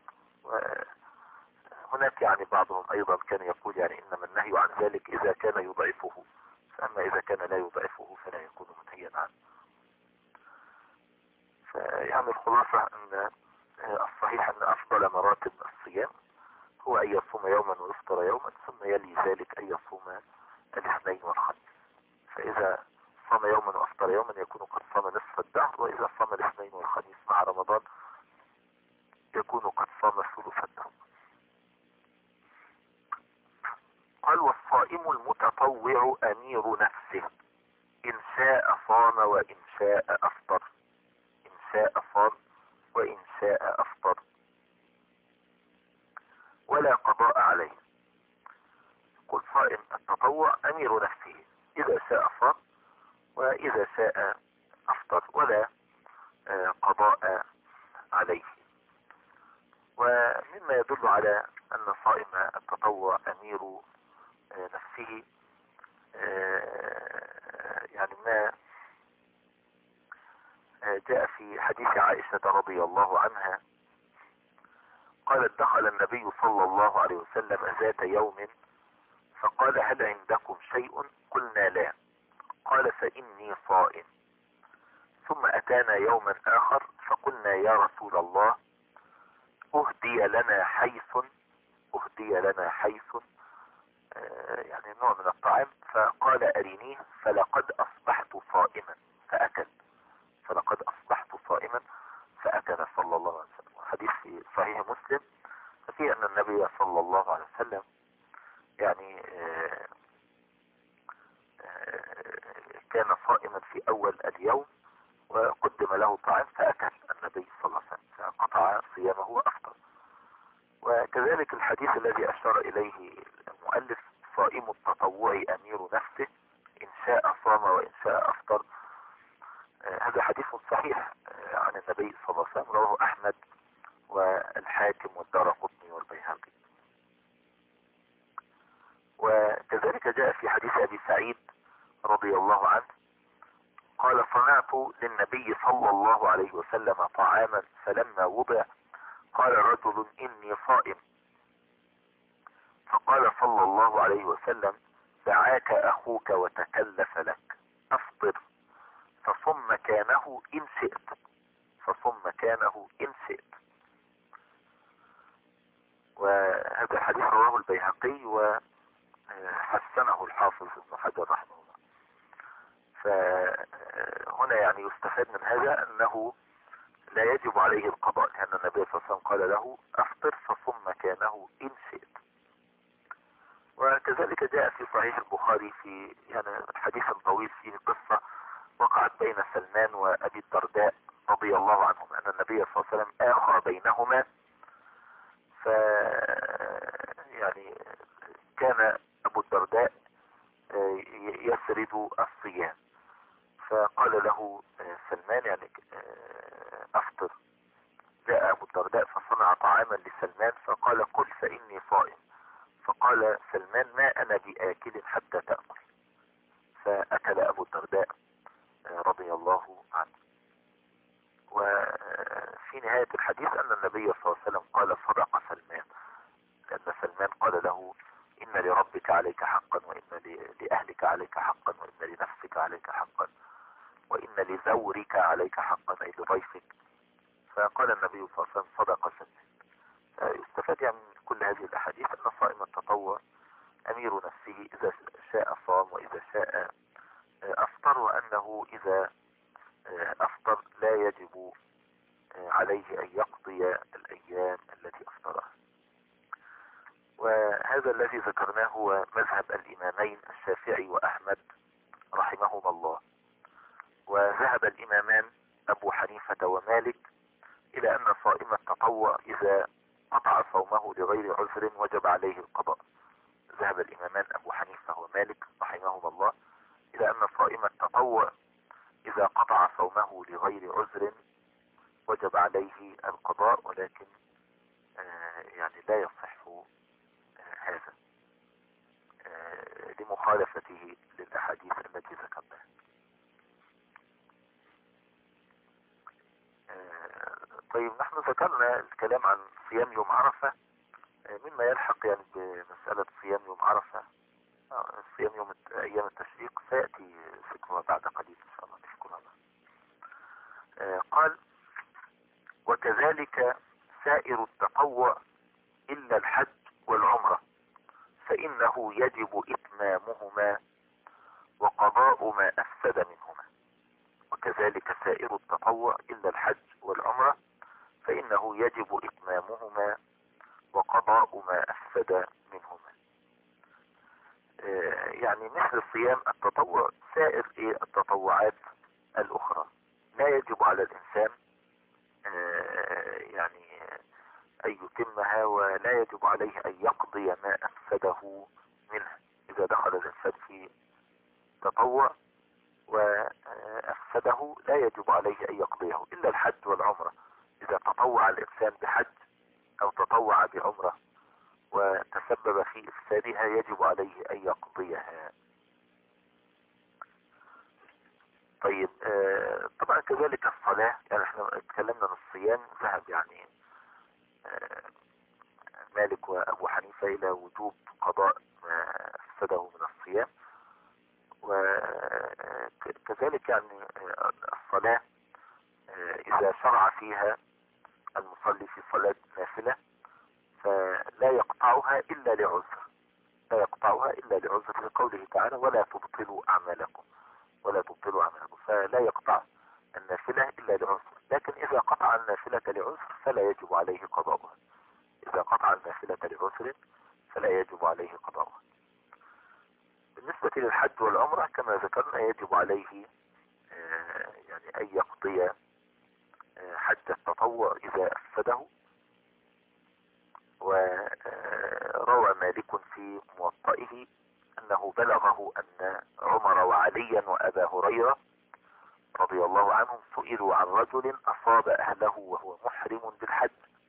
Speaker 1: وهناك يعني بعضهم أيضا كان يقول يعني إنما النهي عن ذلك إذا كان يضعفه، فأما إذا كان لا يضعفه فلا يكون منهيا عنه. فيعني الخلاصة أن الصحيح أن أفضل مراتب الصيام هو أن يصوم يوما ويفطر يوما، ثم يلي ذلك أن يصوم الاثنين والخميس. فإذا صام يوما وأفطر يوما يكون قد صام نصف الدهر، وإذا صام الاثنين والخميس مع رمضان يكون قد صام ثلث الدهر. قال: والصائم المتطوع أمير نفسه، إن شاء صام وإن شاء أفطر. إن شاء صام وإن شاء أفطر ولا قضاء عليه. قل صائم التطوع أمير نفسه، إذا شاء صام وإذا شاء أفطر ولا قضاء عليه. ومما يدل على أن صائم التطوع أمير نفسه يعني ما جاء في حديث عائشة رضي الله عنها قالت: دخل النبي صلى الله عليه وسلم ذات يوم فقال هل عندكم شيء؟ قلنا لا. قال فإني صائم. ثم أتانا يوما آخر فقلنا يا رسول الله أهدي لنا حيث، أهدي لنا حيث يعني نوع من الطعام، فقال أرينيه فلقد أصبحت صائما فأكل، فلقد أصبحت صائما فأكل صلى الله عليه وسلم. حديث في صحيح مسلم ففي أن النبي صلى الله عليه وسلم يعني كان صائما في أول اليوم وقدم له طعام فأكل النبي صلى الله عليه وسلم فقطع صيامه وأفطر. وكذلك الحديث الذي أشار إليه المؤلف صائم التطوع أمير نفسه إن شاء صام وإن شاء أفطر، هذا حديث صحيح عن النبي صلى الله عليه وسلم، رواه أحمد والحاكم والدارقطني والبيهقي. وكذلك جاء في حديث أبي سعيد رضي الله عنه قال صنعت للنبي صلى الله عليه وسلم طعاما فلما وضع قال رجل إني صائم، فقال صلى الله عليه وسلم دعاك أخوك وتكلف لك أفطر فصم مكانه إن شئت، فصم مكانه إن شئت. وهذا الحديث رواه البيهقي وحسنه الحافظ ابن حجر رحمه الله. فهنا يعني يستفاد من هذا أنه لا يجب عليه القضاء، لأن النبي صلى الله عليه وسلم قال له أفطر فصم مكانه إن شئت. وكذلك جاء في صحيح البخاري في يعني حديث طويل فيه قصة وقعت بين سلمان وأبي الدرداء رضي الله عنهم أن النبي صلى الله عليه وسلم آخر بينهما، ف يعني كان أبو الدرداء يسرد الصيام، فقال له سلمان يعني أفطر. جاء أبو الدرداء فصنع طعاما لسلمان فقال قل فإني صائم، فقال سلمان ما أنا بآكل حتى تأكل، فأكل أبو الدرداء رضي الله عنه. وفي نهاية الحديث أن النبي صلى الله عليه وسلم قال صدق سلمان، لأن سلمان قال له إن لربك عليك حقا وإن لأهلك عليك حقا وإن لنفسك عليك حقا وإن لزورك عليك حقا أي لضيفك، فقال النبي صلى الله عليه وسلم صدق سلمان. يستفاد يعني من كل هذه الأحاديث أن صائم التطوع أمير نفسه إذا شاء صام وإذا شاء أفطر، وأنه إذا أفطر لا يجب عليه أن يقضي الأيام التي أفطرها. وهذا الذي ذكرناه هو مذهب الإمامين الشافعي وأحمد رحمهما الله. وذهب الإمامان أبو حنيفة ومالك إلى أن صائم التطوع إذا قطع صومه لغير عذر وجب عليه القضاء. ذهب الإمامان أبو حنيفة ومالك رحمهما الله إلى أن صائم التطوع إذا قطع صومه لغير عذر وجب عليه القضاء، ولكن يعني لا يصح هذا لمخالفته للأحاديث التي ذكرناها. طيب نحن ذكرنا الكلام عن صيام يوم عرفة، مما يلحق يعني بمسألة صيام يوم عرفة صيام يوم أيام التشريق سيأتي ذكرها بعد قليل إن شاء الله نذكرها. قال وكذلك سائر التطوع إلا الحج والعمرة فإنه يجب إتمامهما وقضاء ما أفسد منهما. وكذلك سائر التطوع إلا الحج والعمرة فإنه يجب إتمامهما وقضاء ما أفسد منهما. يعني مثل صيام التطوع سائر التطوعات الأخرى لا يجب على الإنسان يعني أن يتمها، ولا يجب عليه أن يقضي ما أفسده منها. إذا دخل الإنسان في تطوع وأفسده لا يجب عليه أن يقضيه إلا الحج والعمرة. إذا تطوع الإنسان بحج أو تطوع بعمرة وتسبب في إفسادها يجب عليه أن يقضيها. طيب طبعا كذلك الصلاة، يعني احنا اتكلمنا عن الصيام ذهب يعني مالك وأبو حنيفة إلى وجوب قضاء ما أفسده من الصيام. وكذلك يعني الصلاة إذا شرع فيها المصلي في صلاة نافلة فلا يقطعها إلا لعذر، لا يقطعها إلا لعذر، لقوله تعالى ولا تبطلوا أعمالكم، ولا تبطلوا أعمالكم، فلا يقطع النافلة إلا لعذر. لكن إذا قطع النافلة لعذر فلا يجب عليه قضاؤها، إذا قطع النافلة لعذر فلا يجب عليه قضاؤها. بالنسبة للحج والعمرة كما ذكرنا يجب عليه يعني أن يقضي حج التطوع إذا أفسده. وروى مالك في موطئه أنه بلغه أن عمر وعليا وأبا هريرة رضي الله عنهم سئلوا عن رجل أصاب أهله وهو محرم بالحج،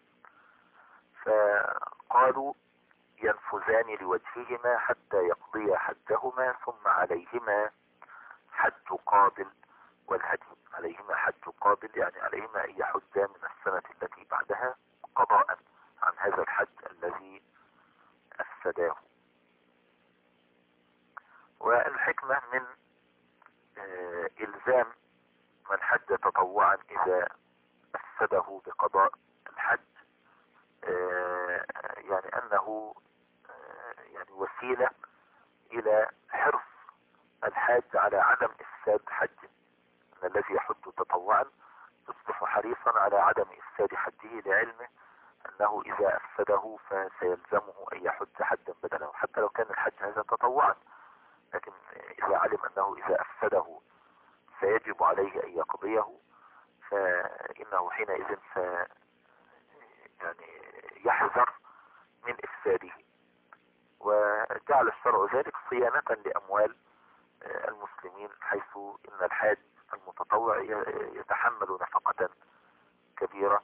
Speaker 1: فقالوا ينفذان لوجههما حتى يقضي حجهما ثم عليهما حج قابل والهدي، عليهما حج قابل يعني عليهما أن يحجا من السنة التي بعدها قضاء عن هذا الحج الذي أفسداه. والحكمة من إلزام من حج تطوعا إذا أفسده بقضاء الحج يعني أنه يعني وسيلة إلى حرص الحاج على عدم إفساد حجه، أن الذي يحج تطوعا يصبح حريصا على عدم إفساد حجه لعلمه أنه إذا أفسده فسيلزمه أن يحج حجا بدله، حتى لو كان الحج هذا تطوعا، لكن إذا علم أنه إذا أفسده سيجب عليه أن يقضيه فإنه حينئذ يعني يحذر من إفساده. وجعل الشرع ذلك صيانة لأموال المسلمين، حيث إن الحاج المتطوع يتحمل نفقة كبيرة،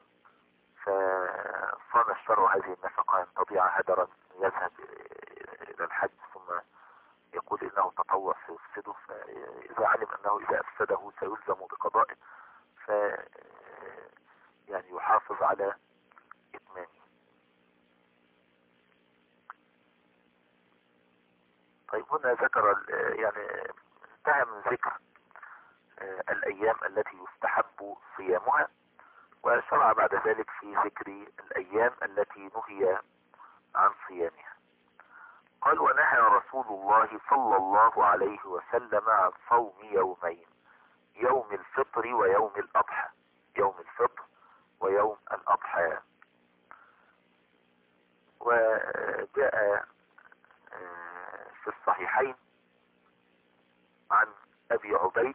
Speaker 1: فصان الشرع هذه النفقة أن تضيع هدرا يذهب إلى الحج ثم يقول إنه تطوع سيفسده، فإذا علم أنه إذا أفسده سيلزم بقضائه ف يعني يحافظ على إتمامه. طيب هنا ذكر يعني انتهى من ذكر الأيام التي يستحب صيامها، وشرع بعد ذلك في ذكر الأيام التي نهي عن صيامها. قال ونهى رسول الله صلى الله عليه وسلم عن صوم يومين، يوم الفطر ويوم الأضحى، يوم الفطر ويوم الأضحى. وجاء في الصحيحين عن أبي عبيد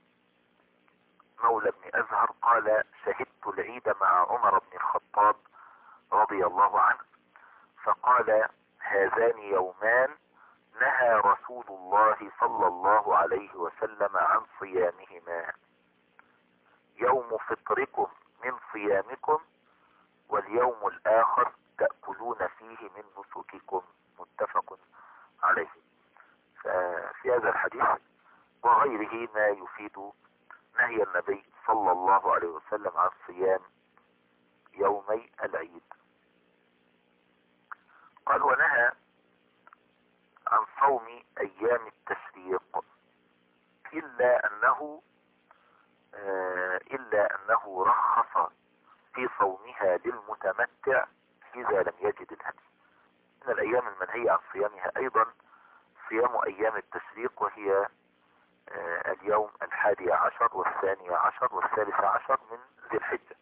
Speaker 1: مولى بن أزهر قال شهدت العيد مع عمر بن الخطاب رضي الله عنه فقال هذان يومان نهى رسول الله صلى الله عليه وسلم عن صيامهما، يوم فطركم من صيامكم واليوم الآخر تأكلون فيه من نسككم، متفق عليه. ففي هذا الحديث وغيره ما يفيد نهي النبي صلى الله عليه وسلم عن صيام يومي العيد. قال ونهى عن صوم أيام التشريق إلا أنه رخص في صومها للمتمتع إذا لم يجد الهدي. من الأيام المنهية عن صيامها أيضا صيام أيام التشريق، وهي اليوم 11 و12 و13 من ذي الحجة.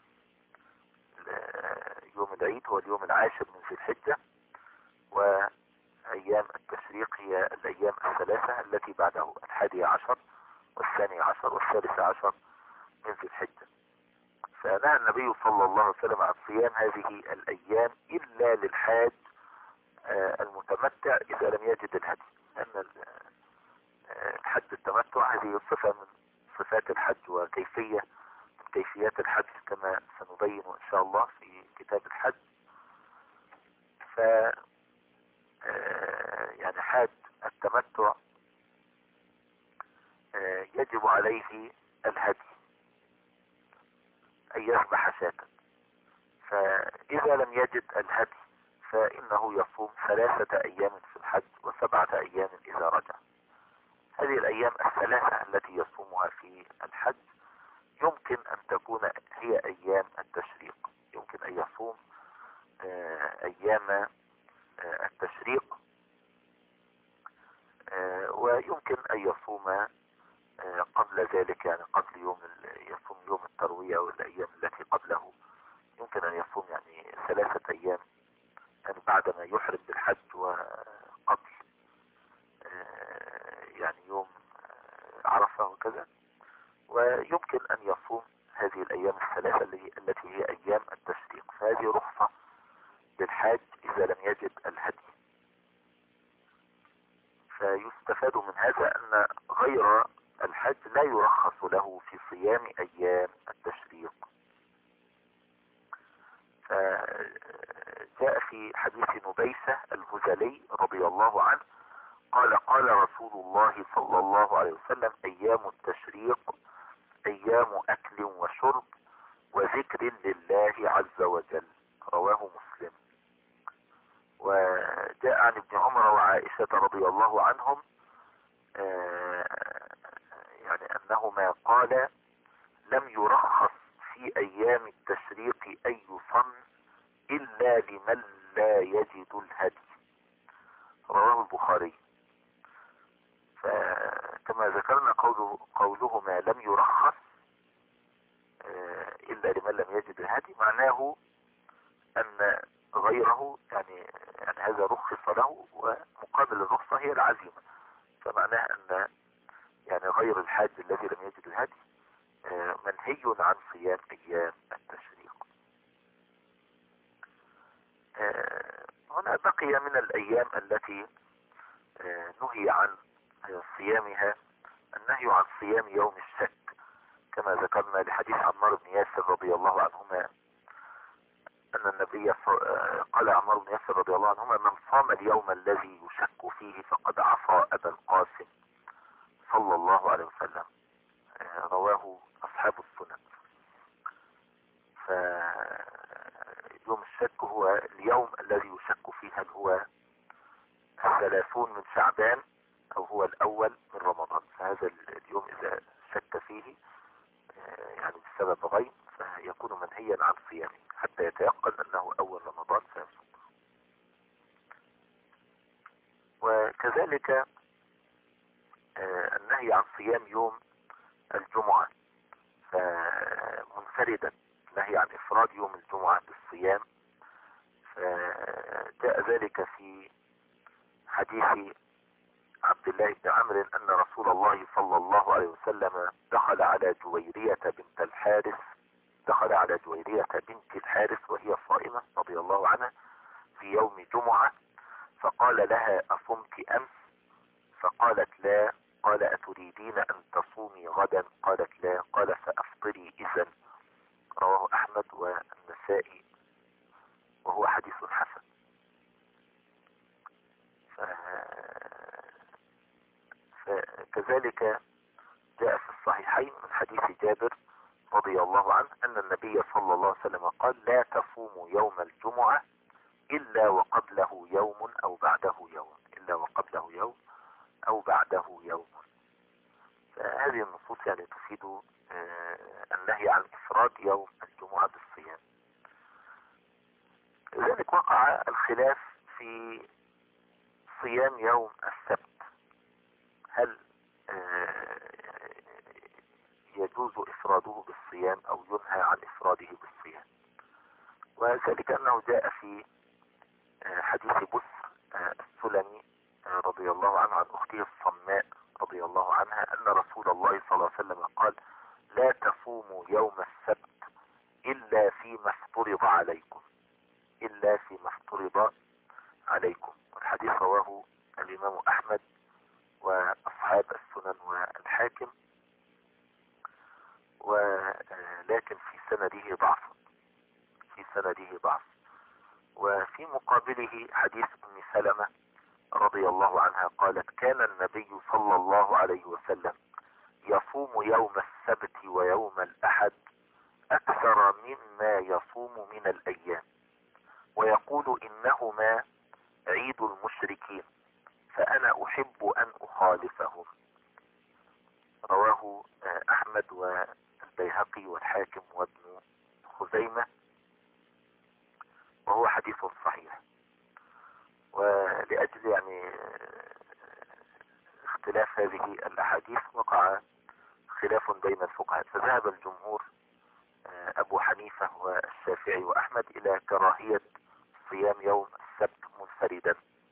Speaker 1: يوم العيد هو اليوم 10 من ذي الحجة، وأيام التشريق هي الأيام الثلاثة التي بعده 11 و12 و13 من ذي الحجة. فنهى النبي صلى الله عليه وسلم عن صيام هذه الأيام إلا للحاج المتمتع إذا لم يجد الهدي، لأن الحج التمتع هذه صفة من صفات الحج وكيفية من كيفيات الحج كما سنبين إن شاء الله في كتاب الحج. ف يعني حاج التمتع يجب عليه الهدي أن يذبح شاة، فإذا لم يجد الهدي فإنه يصوم 3 أيام في الحج و7 أيام التشريق، ويمكن أن يصوم قبل ذلك، يعني قبل يصوم يوم التروية والأيام التي قبله. يمكن أن يصوم يعني 3 أيام، يعني بعدما يحرم بالحج وقبل يعني يوم عرفة وكذا. ويمكن أن يصوم هذه الأيام الثلاثة التي هي أيام التشريق، فهذه رخصة للحاج إذا لم يجد الهدي. فيستفاد من هذا أن غير الحج لا يرخص له في صيام أيام التشريق. فجاء في حديث نبيسة الهذلي رضي الله عنه قال: قال رسول الله صلى الله عليه وسلم: أيام التشريق أيام أكل وشرب وذكر لله عز وجل. رواه مسلم. وجاء عن ابن عمر وعائشة رضي الله عنهم يعني أنهما قال: لم يرخص في أيام التشريق أن يصم إلا لمن لا يجد الهدي. رواه البخاري. فكما ذكرنا قولهما لم يرخص إلا لمن لم يجد الهدي، معناه أن غيره يعني هذا رخص له، ومقابل الرخصة هي العزيمة. فمعناه أن يعني غير الحاج الذي لم يجد الهدي منهي عن صيام أيام التشريق. هنا بقي من الأيام التي نهي عن صيامها النهي عن صيام يوم الشك، كما ذكرنا لحديث عمار بن ياسر رضي الله عنهما أن النبي قال عمار بن ياسر رضي الله عنهما: من صام اليوم الذي يشك فيه فقد عصى أبا القاسم صلى الله عليه وسلم. رواه أصحاب السنن. فيوم الشك هو اليوم الذي يشك فيه هل هو 30 من شعبان أو هو الأول من رمضان. فهذا اليوم إذا شك فيه يعني بسبب غيب فيكون منهيا عن صيامه حتى يتيقن أنه أول رمضان فيصوم. وكذلك النهي عن صيام يوم الجمعة، فمنفردا نهي عن إفراد يوم الجمعة بالصيام. فجاء ذلك في حديث عبد الله بن عمرو أن رسول الله صلى الله عليه وسلم دخل على جويرية بنت الحارث وهي صائمة رضي الله عنها في يوم جمعة، فقال لها: أصمت أمس؟ فقالت: لا. قال: أتريدين أن تصومي غدا؟ قالت: لا. قال: فأفطري إذن. رواه أحمد والنسائي وهو حديث حسن. فكذلك جاء في الصحيحين من حديث جابر رضي الله عنه أن النبي صلى الله عليه وسلم قال: لا تصوموا يوم الجمعة إلا وقبله يوم أو بعده يوم. فهذه النصوص يعني تفيد النهي عن إفراد يوم الجمعة بالصيام. لذلك وقع الخلاف في صيام يوم السبت، هل يجوز إفراده بالصيام أو ينهى عن إفراده بالصيام؟ وذلك أنه جاء في حديث بسر السلمي رضي الله عنه عن أخته الصماء رضي الله عنها أن رسول الله صلى الله عليه وسلم قال: لا تصوموا يوم السبت إلا فيما افترض عليكم. والحديث رواه الإمام أحمد وأصحاب السنن والحاكم، ولكن في سنده ضعف. وفي مقابله حديث أم سلمة رضي الله عنها قالت: كان النبي صلى الله عليه وسلم يصوم يوم السبت ويوم الأحد أكثر مما يصوم من الأيام، ويقول: إنهما عيد المشركين فأنا أحب أن أخالفهم. رواه أحمد والبيهقي والحاكم وابن خزيمة وهو حديث صحيح. ولأجل يعني اختلاف هذه الأحاديث وقع خلاف بين الفقهاء، فذهب الجمهور أبو حنيفة والشافعي وأحمد إلى كراهية صيام يوم السبت منفردا،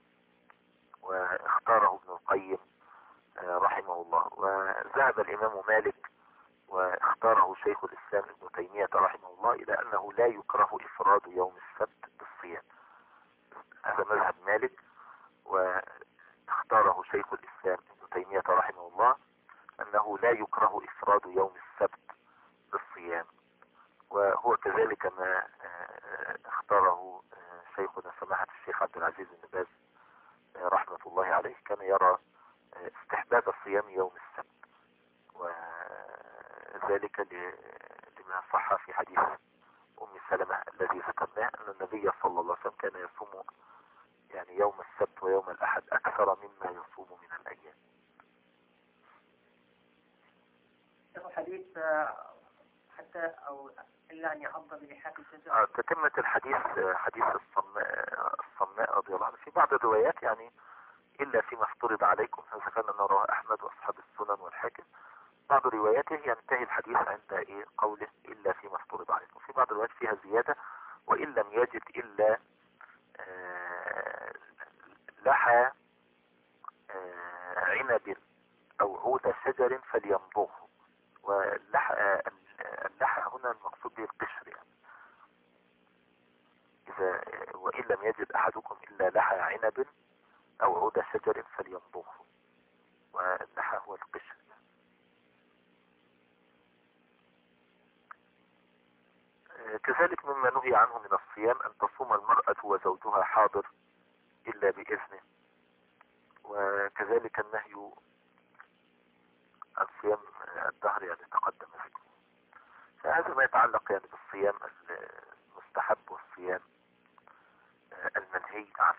Speaker 1: واختاره ابن القيم رحمه الله. وذهب الإمام مالك واختاره شيخ الإسلام ابن تيمية رحمه الله إلى أنه لا يكره إفراد يوم السبت بالصيام. هذا مذهب مالك، واختاره شيخ الإسلام ابن تيمية رحمه الله أنه لا يكره إفراد يوم السبت بالصيام، وهو كذلك ما اختاره شيخنا سماحة الشيخ عبد العزيز بن باز رحمة الله عليه، كان يرى استحباب الصيام يوم السبت، وذلك لما صح في حديث أم سلمة الذي ذكرناه أن النبي صلى الله عليه وسلم كان يصوم يعني يوم السبت ويوم الأحد أكثر مما يصوم من الأيام.
Speaker 2: حديث حتى أو إلا أن يعض بلحاف الشجرة.
Speaker 1: تتمة الحديث حديث الصماء رضي الله عنه في بعض الروايات يعني إلا فيما افترض عليكم، فكان رواه أحمد وأصحاب السنن والحاكم. بعض رواياته ينتهي الحديث عند قوله إلا فيما افترض عليكم. في بعض الروايات فيها زيادة وإن لم يجد إلا لحى عنب أو عود شجر فليمضغه. واللحى هنا المقصود به القشر يعني. إذا وإن لم يجد أحدكم إلا لحى عنب أو عود شجر فليمضغه، واللحى هو القشر. كذلك مما نهي عنه من الصيام أن تصوم المرأة وزوجها حاضر إلا بإذنه، وكذلك النهي عن صيام الدهر يعني تقدم ذكره. فهذا ما يتعلق يعني بالصيام المستحب والصيام المنهي عنه.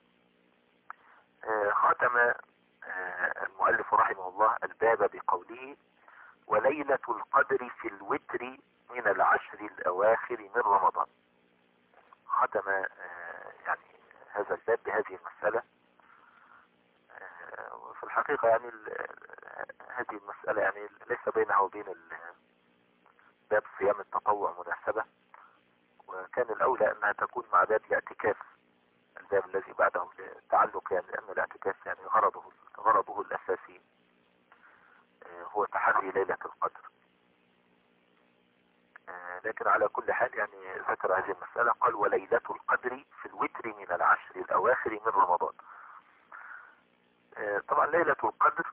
Speaker 1: ختم المؤلف رحمه الله الباب بقوله وليلة القدر في الوتر من العشر الأواخر من رمضان. ختم يعني هذا الباب بهذه المسألة. وفي الحقيقة يعني هذه المسألة يعني ليس بينها وبين باب صيام التطوع مناسبة، وكان الأولى أنها تكون مع باب الاعتكاف الباب الذي بعده، للتعلق يعني لأن الاعتكاف يعني غرضه الأساسي هو تحري ليلة القدر. لكن على كل حال يعني ذكر هذه المسألة قال وليلة القدر في الوتر من العشر الأواخر من رمضان. طبعا ليلة القدر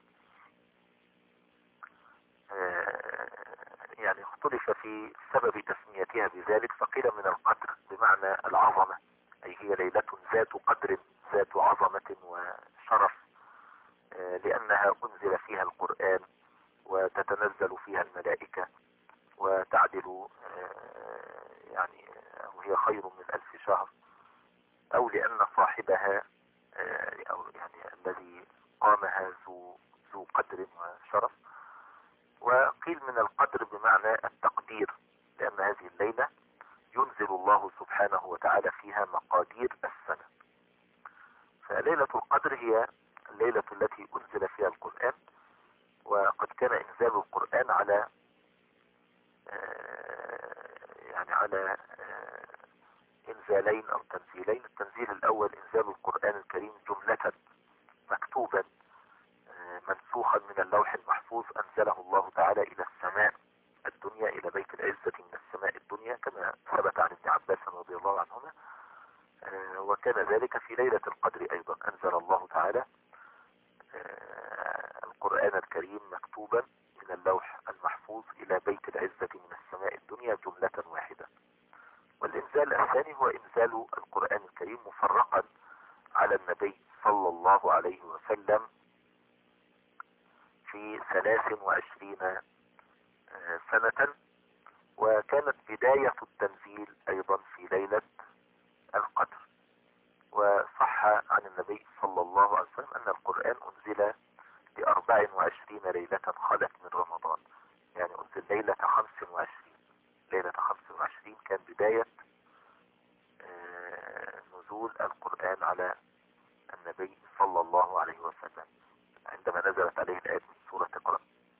Speaker 1: يعني اختلف في سبب تسميتها بذلك، فقيل من القدر بمعنى العظمة، أي هي ليلة ذات قدر ذات عظمة وشرف، لأنها أنزل فيها القرآن وتتنزل فيها الملائكة وتعدل يعني وهي خير من 1000 شهر، أو لأن صاحبها أو يعني الذي قامها ذو قدر وشرف. وقيل من القدر بمعنى التقدير، لأن هذه الليلة ينزل الله سبحانه وتعالى فيها مقادير السنة. فليلة القدر هي الليلة التي أنزل فيها القرآن، وقد كان إنزال القرآن على يعني على إنزالين أو تنزيلين. التنزيل الأول إنزال القرآن الكريم جملة مكتوبا منسوخا من اللوح المحفوظ، أنزله الله تعالى إلى السماء الدنيا، إلى بيت العزة من السماء الدنيا، كما ثبت عن ابن عباس رضي الله عنهما. وكان ذلك في ليلة القدر أيضا، أنزل الله تعالى القرآن الكريم مكتوبا من اللوح المحفوظ إلى بيت العزة من السماء الدنيا جملة واحدة. والإنزال الثاني هو إنزال القرآن الكريم مفرقا على النبي صلى الله عليه وسلم في 23 سنة، وكانت بداية التنزيل أيضا في ليلة القدر. وصح عن النبي صلى الله عليه وسلم أن القرآن أنزل ل24 ليلة خلت من رمضان، يعني أنزل ليلة 25. ليلة 25 كان بداية نزول القرآن على النبي صلى الله عليه وسلم عندما نزلت عليه الآيات من سورة اقرأ،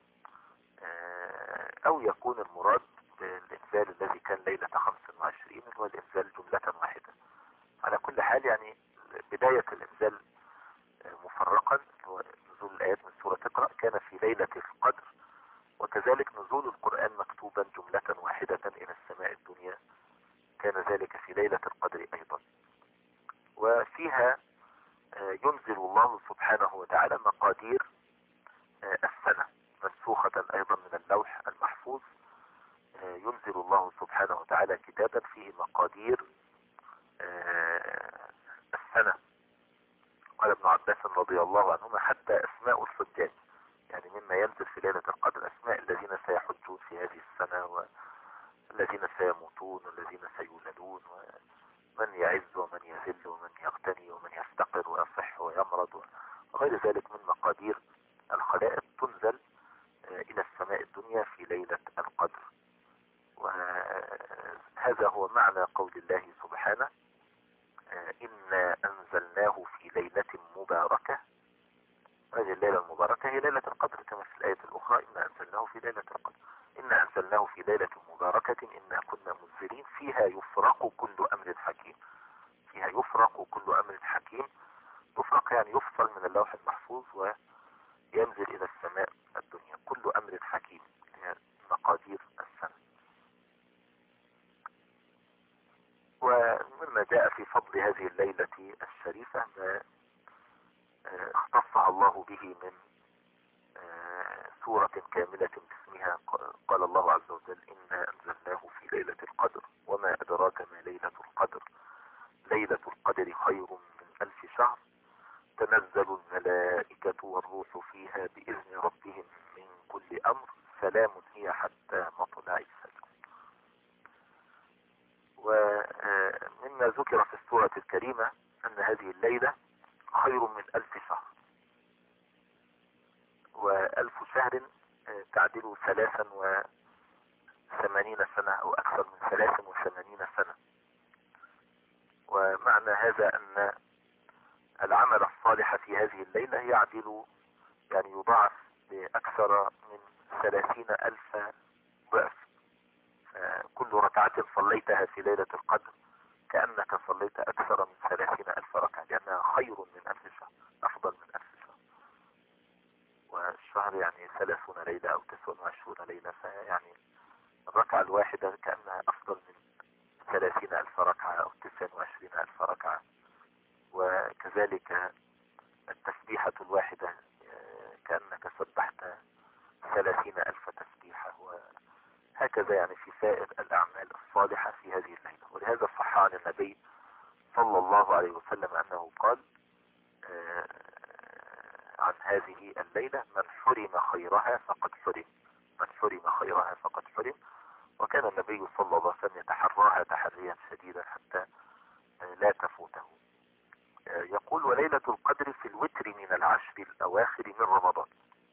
Speaker 1: أو يكون المراد بالإنزال الذي كان ليلة 25 هو الإنزال جملة واحدة. على كل حال يعني بداية الإنزال مفرقا هو نزول الآيات من سورة اقرأ كان في ليلة القدر، وكذلك نزول القرآن مكتوبا جملة واحدة إلى السماء الدنيا كان ذلك في ليلة القدر أيضا. وفيها ينزل الله سبحانه وتعالى مقادير السنة منسوخة أيضا من اللوح المحفوظ. ينزل الله سبحانه وتعالى كتابا فيه مقادير السنة. قال ابن عباس رضي الله عنهما حتى أسماء الحجاج، يعني مما ينزل في ليلة القدر أسماء الذين سيحجون في هذه السنة والذين سيموتون والذين سيولدون ومن يعز ومن يذل ومن يغتني ومن يفتقر ويصح ويمرض وغير ذلك من مقادير الخلائق تنزل إلى السماء الدنيا في ليلة القدر. وهذا هو معنى قول الله سبحانه إنا أنزلناه في ليلة مباركة. هذه الليلة المباركة هي ليلة القدر كما في الآية الأخرى إنا أنزلناه في ليلة القدر. إنا أنزلناه في ليلة مباركة إنا كنا منذرين فيها يفرق كل أمر حكيم. فيها يفرق كل أمر حكيم. يفرق يعني يفصل من اللوح المحفوظ وينزل إلى السماء الدنيا كل أمر حكيم، يعني مقادير السنة. ومما جاء في فضل هذه الليلة الشريفة ما اختصها الله به من سورة كاملة باسمها. قال الله عز وجل إنا أنزلناه في ليلة القدر وما أدراك ما ليلة القدر ليلة القدر خير من 1000 شهر تنزل الملائكة والروح فيها بإذن ربهم من كل أمر سلام هي حتى مطلع الفجر. ومما ذكر في السورة الكريمة أن هذه الليلة خير من 1000 شهر، و1000 شهر تعدل 83 سنة أو أكثر من 83 سنة. ومعنى هذا أن العمل الصالح في هذه الليلة يعدل يعني يضاعف بأكثر من 30,000 ضعف. كل ركعة صليتها في ليلة القدر كأنك صليت أكثر من 30,000 ركعة، لأنها خير من 1000 شهر، أفضل من 1000 شهر. والشهر يعني 30 ليلة أو 29 ليلة، فيعني الركعة الواحدة كأنها أفضل من 30,000 ركعة أو 29,000 ركعة. وكذلك التسبيحة الواحدة كأنك سبحت 30,000 تسبيحة، وهكذا يعني في سائر الأعمال الصالحة في هذه الليلة. ولهذا صح عن النبي صلى الله عليه وسلم أنه قال عن هذه الليلة من حرم خيرها فقد حرم، من حرم خيرها فقد حرم. وكان النبي صلى الله عليه وسلم يتحراها تحريا شديدا حتى لا تفوته. يقول وليلة القدر في الوتر من العشر الأواخر من رمضان،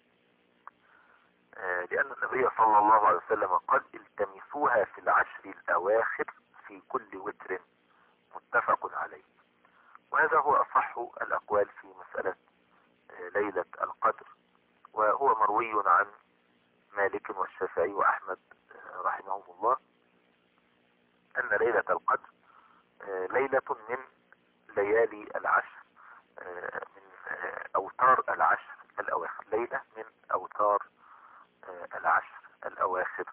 Speaker 1: لأن النبي صلى الله عليه وسلم قال التمسوها في العشر الأواخر في كل وتر، متفق عليه. وهذا هو أصح الأقوال في مسألة ليلة القدر، وهو مروي عن مالك والشافعي وأحمد رحمهم الله أن ليلة القدر ليلة من ليالي العشر، من أوتار العشر الأواخر، ليلة من أوتار العشر الأواخر.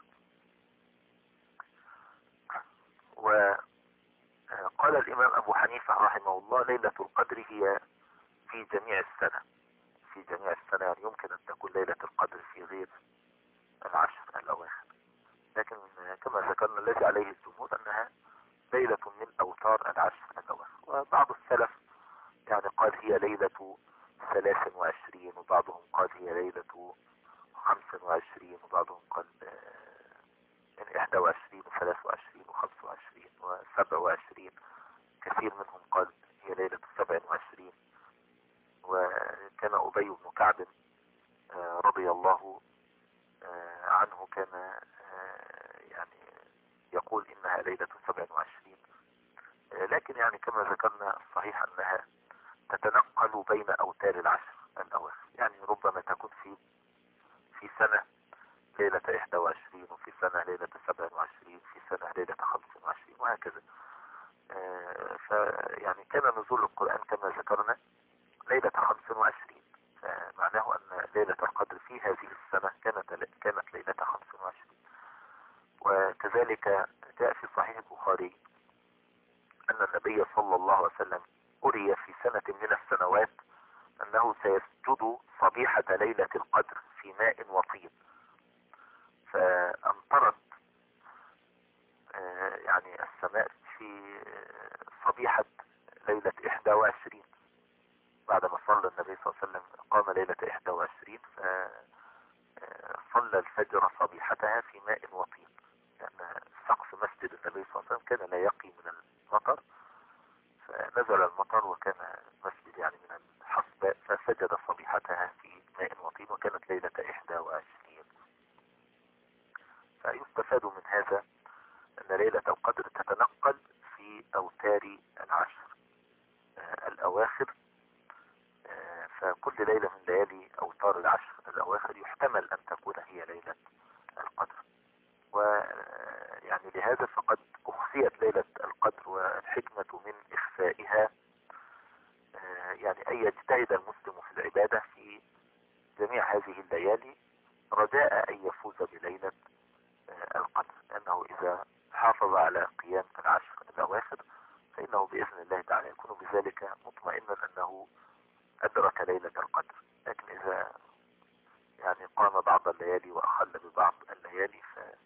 Speaker 1: وقال الإمام أبو حنيفة رحمه الله ليلة القدر هي في جميع السنة، في جميع السنة، يعني يمكن أن تكون ليلة القدر في غير العشر الأواخر، لكن كما ذكرنا الذي عليه الجمهور أنها ليلة من أوتار العشر الأواخر. وبعض السلف يعني قال هي ليلة 23، وبعضهم قال هي ليلة 25، وبعضهم قال من 21 و23 و25 و27. كثير منهم قال هي ليلة 27. وكان أبي بن كعب رضي الله عنه كان يعني يقول إنها ليلة 27. لكن يعني كما ذكرنا الصحيح أنها تتنقل بين أوتار العشر الأواخر. يعني ربما تكون في سنة ليلة 21، وفي سنة ليلة 27، في سنة ليلة 25، وهكذا. فيعني كان نزول القرآن كما ذكرنا ليلة 25، فمعناه أن ليلة القدر في هذه السنة كانت ليلة 25. وكذلك جاء في صحيح البخاري أن النبي صلى الله عليه وسلم أري في سنة من السنوات أنه سيسجد صبيحة ليلة القدر في ماء وطين، فأمطرت يعني السماء في صبيحة ليلة 21. بعدما صلى النبي صلى الله عليه وسلم قام ليلة 21 فصلى الفجر صبيحتها في ماء وطين، لأن سقف مسجد النبي صلى الله عليه وسلم كان لا يقي من المطر، فنزل المطر وكان مسجد يعني من الحصباء، فسجد صبيحتها في ماء وطين، وكانت ليلة 21. فيستفاد من هذا أن ليلة القدر تتنقل في أوتار العشر الأواخر. فكل ليلة من ليالي أوتار العشر الأواخر يحتمل أن تكون هي ليلة القدر. ويعني لهذا فقد أخفيت ليلة القدر، والحكمة من إخفائها يعني أن يجتهد المسلم في العبادة في جميع هذه الليالي رجاء أن يفوز بليلة القدر، لأنه إذا حافظ على قيام العشر الأواخر فإنه بإذن الله تعالى يكون بذلك مطمئنا أنه أدرك ليلة القدر. لكن إذا يعني قام بعض الليالي وأخل ببعض الليالي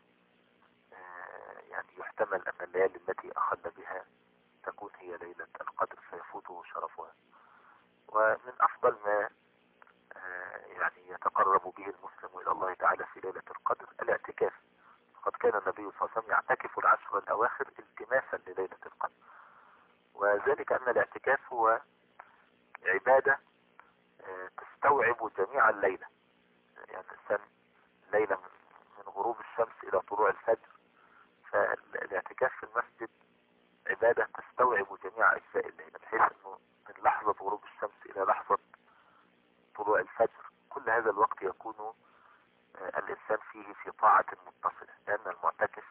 Speaker 1: يعني يحتمل أن الليالي التي أخل بها تكون هي ليلة القدر فيفوته شرفها. ومن أفضل ما يعني يتقرب به المسلم إلى الله تعالى في ليلة القدر الاعتكاف. قد كان النبي صلى الله عليه وسلم يعتكف العشر الأواخر التماسا لليلة القدر، وذلك أن الاعتكاف هو عبادة تستوعب جميع الليلة. يعني الإنسان ليلة من غروب الشمس إلى طلوع الفجر، فالاعتكاف في المسجد عبادة تستوعب جميع أجزاء الليلة، بحيث أنه من لحظة غروب الشمس إلى لحظة طلوع الفجر كل هذا الوقت يكون الإنسان فيه في طاعة متصلة، لأن المعتكف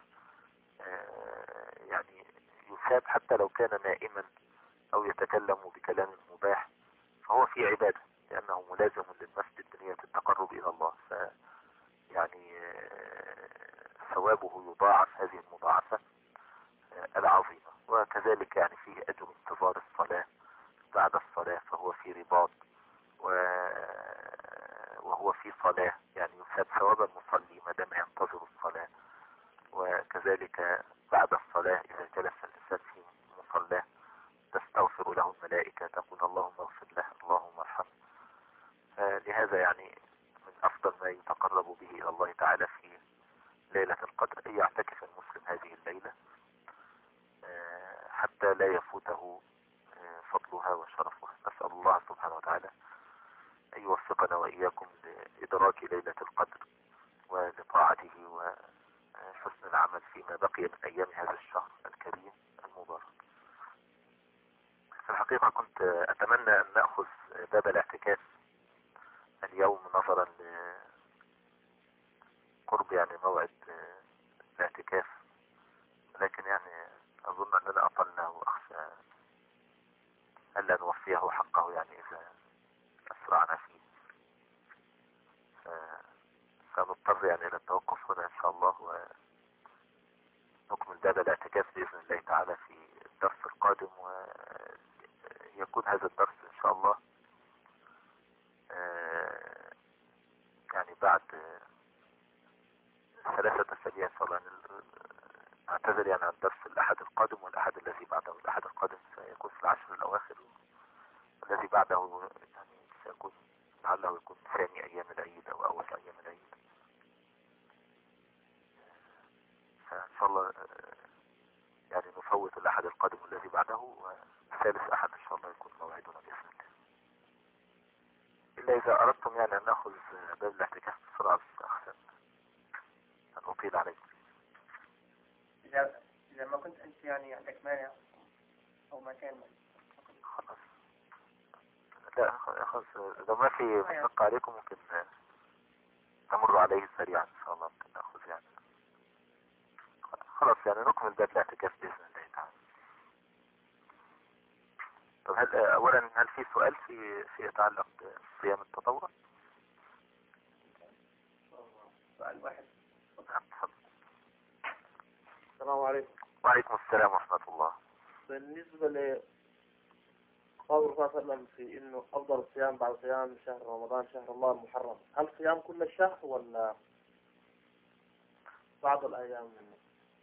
Speaker 1: يعني يثاب حتى لو كان نائما أو يتكلم بكلام مباح، فهو في عبادة لأنه ملازم للمسجد بنية التقرب إلى الله، يعني ثوابه يضاعف هذه المضاعفة العظيمة. وكذلك يعني فيه أجر انتظار الصلاة بعد الصلاة، فهو في رباط وهو في صلاة، يعني يثاب ثواب المصلي ما دام ينتظر الصلاة. وكذلك بعد الصلاة إذا جلس الإنسان في مصلاه تستغفر له الملائكة تقول اللهم اغفر له اللهم ارحمه. لهذا يعني من أفضل ما يتقرب به إلى الله تعالى في ليلة القدر أن يعتكف المسلم هذه الليلة حتى لا يفوته فضلها وشرفها. نسأل الله سبحانه وتعالى أن يوفقنا وإياكم لإدراك ليلة القدر ولطاعته وحسن العمل فيما بقي من أيام هذا الشهر الكريم المبارك. في الحقيقة كنت أتمنى أن نأخذ باب الاعتكاف اليوم نظرا لقرب يعني موعد الاعتكاف، لكن يعني أظن أننا أطلنا وأخشى ألا نوفيه حقه يعني إذا أسرعنا فيه، فنضطر يعني إلى التوقف هنا إن شاء الله، ونكمل باب الاعتكاف بإذن الله تعالى في الدرس القادم. ويكون هذا الدرس إن شاء الله يعني بعد 3 أسابيع إن شاء الله. أعتذر يعني عن درس الأحد القادم والأحد الذي بعده. الأحد القادم سيكون في العشر الأواخر، والذي بعده يعني سيكون لعله يكون ثاني أيام العيد أو أول أيام العيد. فإن شاء الله يعني نفوت الأحد القادم الذي بعده، وثالث أحد إن شاء الله يكون موعدنا بإذن الله. إلا إذا أردتم يعني أن نأخذ باب الاعتكاف بسرعة أحسن أن أطيل عليكم.
Speaker 2: إذا ما كنت أنت يعني عندك مانع أو مكان
Speaker 1: خلاص لا خلاص، لو ما في مشقة عليكم ممكن نمر عليه سريعا ان شاء الله، ممكن ناخذ يعني خلاص يعني نكمل باب الاعتكاف باذن الله تعالى. طب هل اولا هل في سؤال في يتعلق بصيام التطوع؟
Speaker 2: سؤال واحد.
Speaker 1: نعم تفضل.
Speaker 3: السلام عليكم.
Speaker 1: وعليكم السلام ورحمة الله.
Speaker 3: بالنسبة لقول الرسول صلى الله عليه وسلم في إنه أفضل الصيام بعد صيام شهر رمضان شهر الله المحرم، هل صيام كل الشهر ولا بعض الأيام منه؟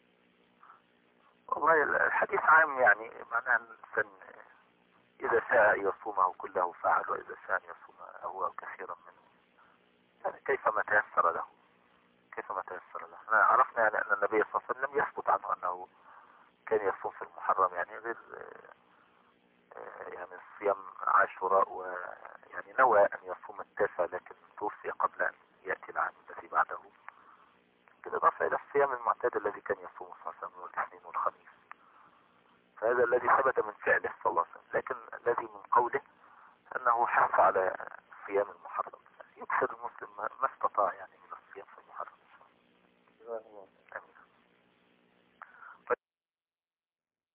Speaker 1: والله الحديث عام، يعني معناه أن الإنسان إذا شاء يصومه كله فعل، وإذا شاء أن يصومه أو كثيرا منه، يعني كيفما تيسر له. كيفما تيسر له. احنا عرفنا يعني أن النبي صلى الله عليه وسلم يثبت عنه أنه كان يصوم في المحرم، يعني غير يعني صيام عاشوراء، ويعني نوى أن يصوم التاسع لكن توفي قبل أن يأتي العام الذي بعده، بالإضافة إلى الصيام المعتاد الذي كان يصومه صلى الله عليه وسلم والاثنين والخميس. فهذا الذي ثبت من فعله صلى الله عليه وسلم، لكن الذي من قوله أنه حث على صيام المحرم، يكثر المسلم ما استطاع يعني من الصيام في المحرم.
Speaker 3: جزاك الله.